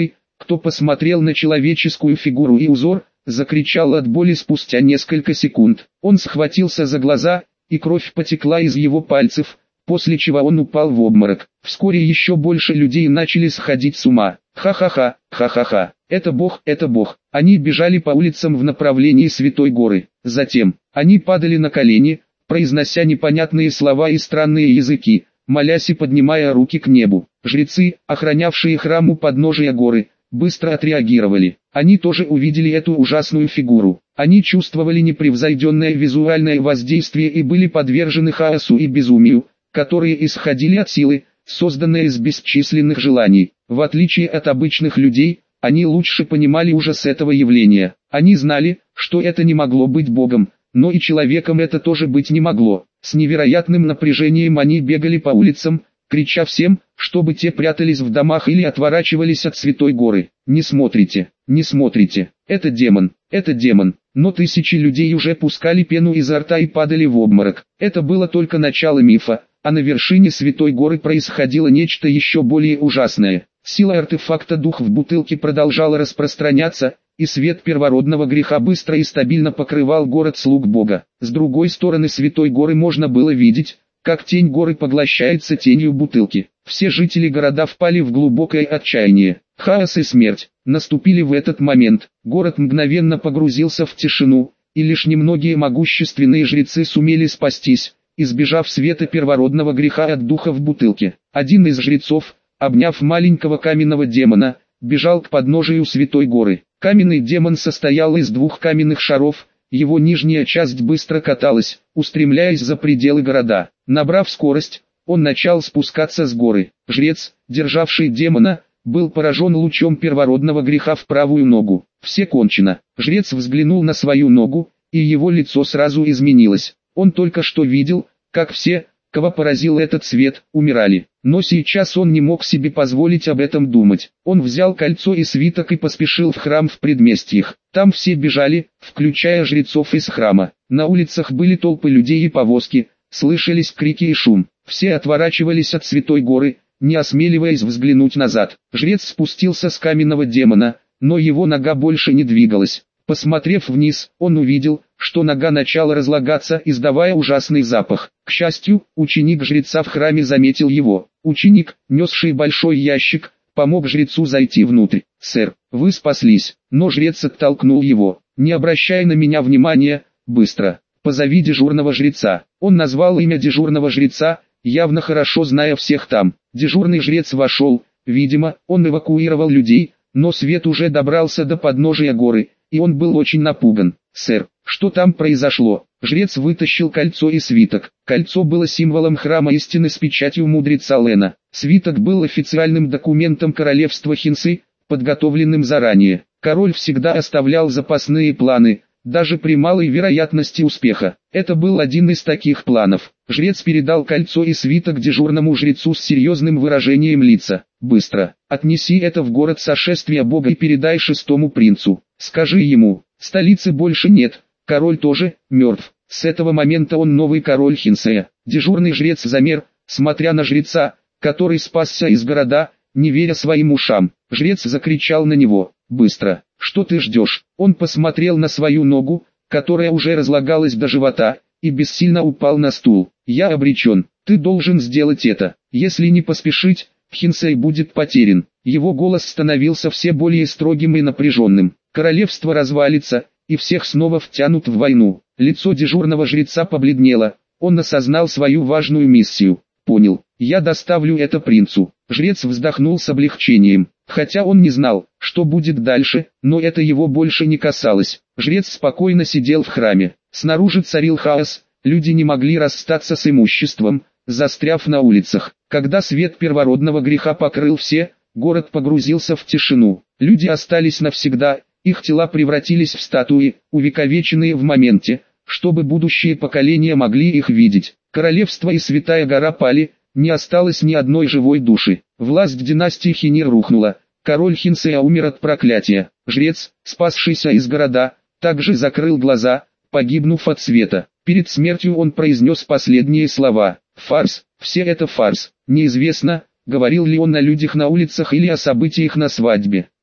кто посмотрел на человеческую фигуру и узор, закричал от боли спустя несколько секунд. Он схватился за глаза, и кровь потекла из его пальцев, после чего он упал в обморок. Вскоре еще больше людей начали сходить с ума. Ха-ха-ха, ха-ха-ха, это Бог, это Бог. Они бежали по улицам в направлении Святой Горы. Затем, они падали на колени, произнося непонятные слова и странные языки, молясь и поднимая руки к небу. Жрецы, охранявшие храм у подножия горы, быстро отреагировали. Они тоже увидели эту ужасную фигуру. Они чувствовали непревзойденное визуальное воздействие и были подвержены хаосу и безумию, которые исходили от силы, созданной из бесчисленных желаний. В отличие от обычных людей, они лучше понимали ужас этого явления. Они знали, что это не могло быть Богом, но и человеком это тоже быть не могло. С невероятным напряжением они бегали по улицам, крича всем, чтобы те прятались в домах или отворачивались от Святой Горы. «Не смотрите, не смотрите, это демон, это демон». Но тысячи людей уже пускали пену изо рта и падали в обморок. Это было только начало мифа, а на вершине Святой Горы происходило нечто еще более ужасное. Сила артефакта «Дух в бутылке» продолжала распространяться, и свет первородного греха быстро и стабильно покрывал город слуг Бога. С другой стороны Святой Горы можно было видеть, как тень горы поглощается тенью бутылки. Все жители города впали в глубокое отчаяние. Хаос и смерть наступили в этот момент. Город мгновенно погрузился в тишину, и лишь немногие могущественные жрецы сумели спастись, избежав света первородного греха от духа в бутылке. Один из жрецов, обняв маленького каменного демона, бежал к подножию Святой Горы. Каменный демон состоял из двух каменных шаров, его нижняя часть быстро каталась, устремляясь за пределы города. Набрав скорость, он начал спускаться с горы. Жрец, державший демона, был поражен лучом первородного греха в правую ногу. Все кончено. Жрец взглянул на свою ногу, и его лицо сразу изменилось. Он только что видел, как все, кого поразил этот свет, умирали. Но сейчас он не мог себе позволить об этом думать. Он взял кольцо и свиток и поспешил в храм в предместьях. Там все бежали, включая жрецов из храма. На улицах были толпы людей и повозки, слышались крики и шум. Все отворачивались от Святой Горы, не осмеливаясь взглянуть назад. Жрец спустился с каменного демона, но его нога больше не двигалась. Посмотрев вниз, он увидел, что нога начала разлагаться, издавая ужасный запах. К счастью, ученик жреца в храме заметил его. Ученик, несший большой ящик, помог жрецу зайти внутрь. «Сэр, вы спаслись», но жрец оттолкнул его. «Не обращай на меня внимания, быстро. Позови дежурного жреца». Он назвал имя дежурного жреца, явно хорошо зная всех там. Дежурный жрец вошел, видимо, он эвакуировал людей, но свет уже добрался до подножия горы, и он был очень напуган. «Сэр, что там произошло?» Жрец вытащил кольцо и свиток. Кольцо было символом храма истины с печатью мудреца Лена. Свиток был официальным документом королевства Хинсы, подготовленным заранее. Король всегда оставлял запасные планы, даже при малой вероятности успеха. Это был один из таких планов. Жрец передал кольцо и свиток дежурному жрецу с серьезным выражением лица. «Быстро, отнеси это в город сошествия Бога и передай шестому принцу. Скажи ему, столицы больше нет, король тоже мертв». С этого момента он новый король Хинсея. Дежурный жрец замер, смотря на жреца, который спасся из города, не веря своим ушам. Жрец закричал на него: «Быстро! Что ты ждешь?» Он посмотрел на свою ногу, которая уже разлагалась до живота, и бессильно упал на стул. «Я обречен. Ты должен сделать это. Если не поспешить, Хинсей будет потерян». Его голос становился все более строгим и напряженным. Королевство развалится, и всех снова втянут в войну. Лицо дежурного жреца побледнело. Он осознал свою важную миссию. «Понял. Я доставлю это принцу». Жрец вздохнул с облегчением. Хотя он не знал, что будет дальше, но это его больше не касалось. Жрец спокойно сидел в храме. Снаружи царил хаос, люди не могли расстаться с имуществом, застряв на улицах. Когда свет первородного греха покрыл все, город погрузился в тишину. Люди остались навсегда, их тела превратились в статуи, увековеченные в моменте, чтобы будущие поколения могли их видеть. Королевство и Святая Гора пали, не осталось ни одной живой души. Власть династии Хинир рухнула, король Хинсея умер от проклятия. Жрец, спасшийся из города, также закрыл глаза, погибнув от света. Перед смертью он произнес последние слова: «Фарс, все это фарс». Неизвестно, говорил ли он о людях на улицах или о событиях на свадьбе.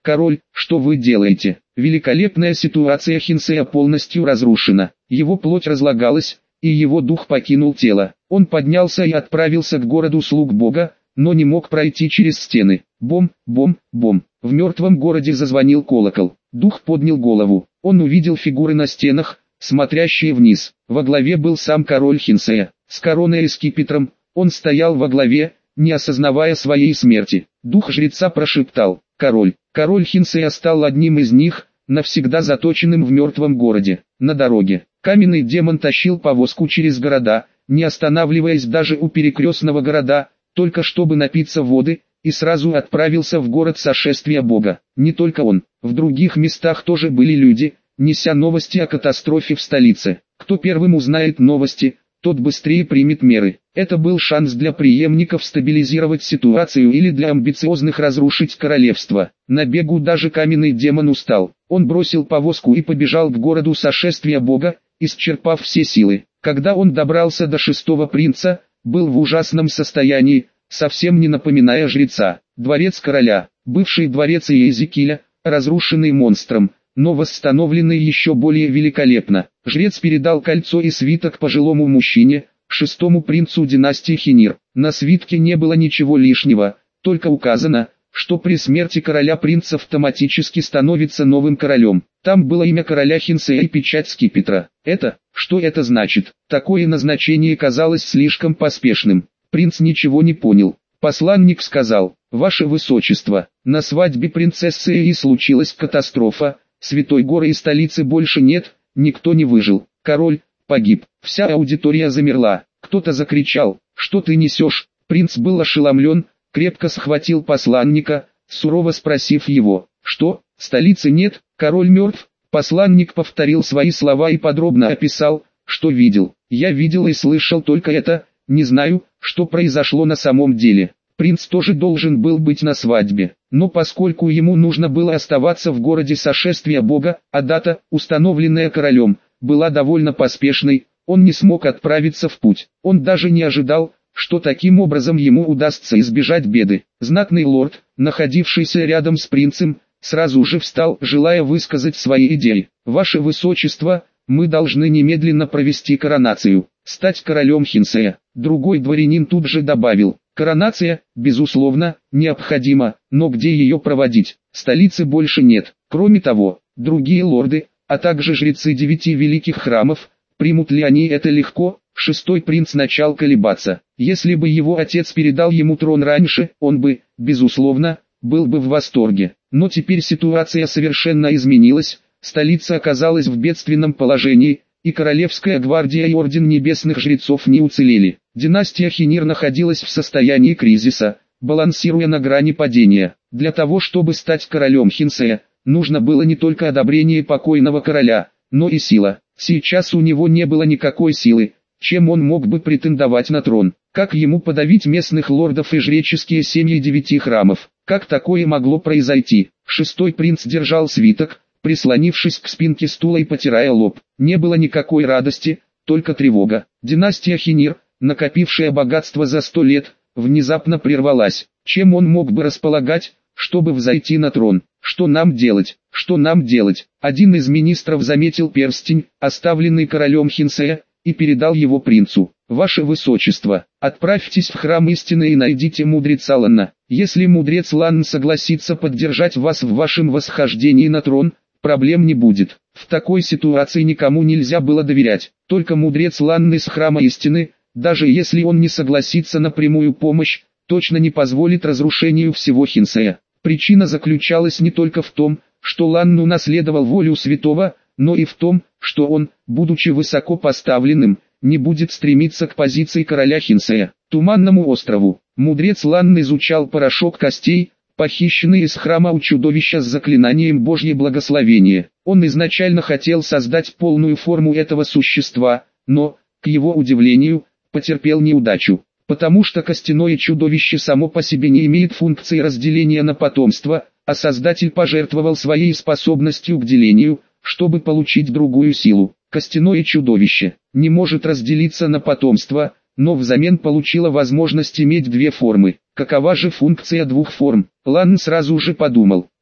«Король, что вы делаете? Великолепная ситуация Хинсея полностью разрушена. Его плоть разлагалась, и его дух покинул тело. Он поднялся и отправился к городу слуг Бога, но не мог пройти через стены. Бом, бом, бом. В мертвом городе зазвонил колокол. Дух поднял голову. Он увидел фигуры на стенах, смотрящие вниз. Во главе был сам король Хинсея. С короной и скипетром, он стоял во главе, не осознавая своей смерти. Дух жреца прошептал: «Король». Король Хинсея стал одним из них, навсегда заточенным в мертвом городе. На дороге, каменный демон тащил повозку через города, не останавливаясь даже у перекрестного города, только чтобы напиться воды, и сразу отправился в город сошествия Бога. Не только он, в других местах тоже были люди, неся новости о катастрофе в столице. Кто первым узнает новости, тот быстрее примет меры. Это был шанс для преемников стабилизировать ситуацию или для амбициозных разрушить королевство. На бегу даже каменный демон устал. Он бросил повозку и побежал к городу сошествия Бога, исчерпав все силы. Когда он добрался до шестого принца, был в ужасном состоянии, совсем не напоминая жреца. Дворец короля, бывший дворец Иезекииля, разрушенный монстром, но восстановленный еще более великолепно. Жрец передал кольцо и свиток пожилому мужчине, шестому принцу династии Хинир. На свитке не было ничего лишнего, только указано, что при смерти короля принц автоматически становится новым королем. Там было имя короля Хинсея и печать скипетра. Это, что это значит? Такое назначение казалось слишком поспешным. Принц ничего не понял. Посланник сказал: «Ваше Высочество, на свадьбе принцессы и случилась катастрофа, Святой горы и столицы больше нет, никто не выжил, король погиб». Вся аудитория замерла. Кто-то закричал: «Что ты несешь?» Принц был ошеломлен, крепко схватил посланника, сурово спросив его: «Что, столицы нет, король мертв?» Посланник повторил свои слова и подробно описал, что видел. «Я видел и слышал только это, не знаю, что произошло на самом деле». Принц тоже должен был быть на свадьбе, но поскольку ему нужно было оставаться в городе сошествия Бога, а дата, установленная королем, была довольно поспешной, он не смог отправиться в путь. Он даже не ожидал, что таким образом ему удастся избежать беды. Знатный лорд, находившийся рядом с принцем, сразу же встал, желая высказать свои идеи. «Ваше Высочество, мы должны немедленно провести коронацию, стать королем Хинсея». Другой дворянин тут же добавил: «Коронация, безусловно, необходима, но где ее проводить? Столицы больше нет». Кроме того, другие лорды, а также жрецы девяти великих храмов, примут ли они это легко? Шестой принц начал колебаться. Если бы его отец передал ему трон раньше, он бы, безусловно, был бы в восторге. Но теперь ситуация совершенно изменилась, столица оказалась в бедственном положении, и Королевская гвардия и Орден Небесных Жрецов не уцелели. Династия Хинир находилась в состоянии кризиса, балансируя на грани падения. Для того чтобы стать королем Хинсея, нужно было не только одобрение покойного короля, но и сила. Сейчас у него не было никакой силы, чем он мог бы претендовать на трон. Как ему подавить местных лордов и жреческие семьи девяти храмов? Как такое могло произойти? Шестой принц держал свиток, прислонившись к спинке стула и потирая лоб. Не было никакой радости, только тревога. Династия Хинир, накопившая богатство за сто лет, внезапно прервалась. Чем он мог бы располагать, чтобы взойти на трон? Что нам делать? Что нам делать? Один из министров заметил перстень, оставленный королем Хинсея, и передал его принцу. «Ваше Высочество, отправьтесь в храм истины и найдите мудреца Ланна. Если мудрец Ланн согласится поддержать вас в вашем восхождении на трон, проблем не будет». В такой ситуации никому нельзя было доверять. Только мудрец Ланн из храма истины, даже если он не согласится на прямую помощь, точно не позволит разрушению всего Хинсея. Причина заключалась не только в том, что Ланн унаследовал волю святого, но и в том, что он, будучи высоко поставленным, не будет стремиться к позиции короля Хинсея. Туманному острову. Мудрец Ланн изучал порошок костей, похищенный из храма у чудовища с заклинанием Божье благословение. Он изначально хотел создать полную форму этого существа, но, к его удивлению, потерпел неудачу. Потому что костяное чудовище само по себе не имеет функции разделения на потомство, а создатель пожертвовал своей способностью к делению, чтобы получить другую силу. Костяное чудовище не может разделиться на потомство, но взамен получило возможность иметь две формы. Какова же функция двух форм? Ланн сразу же подумал: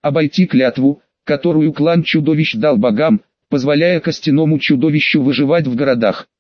обойти клятву, которую клан чудовищ дал богам, позволяя костяному чудовищу выживать в городах.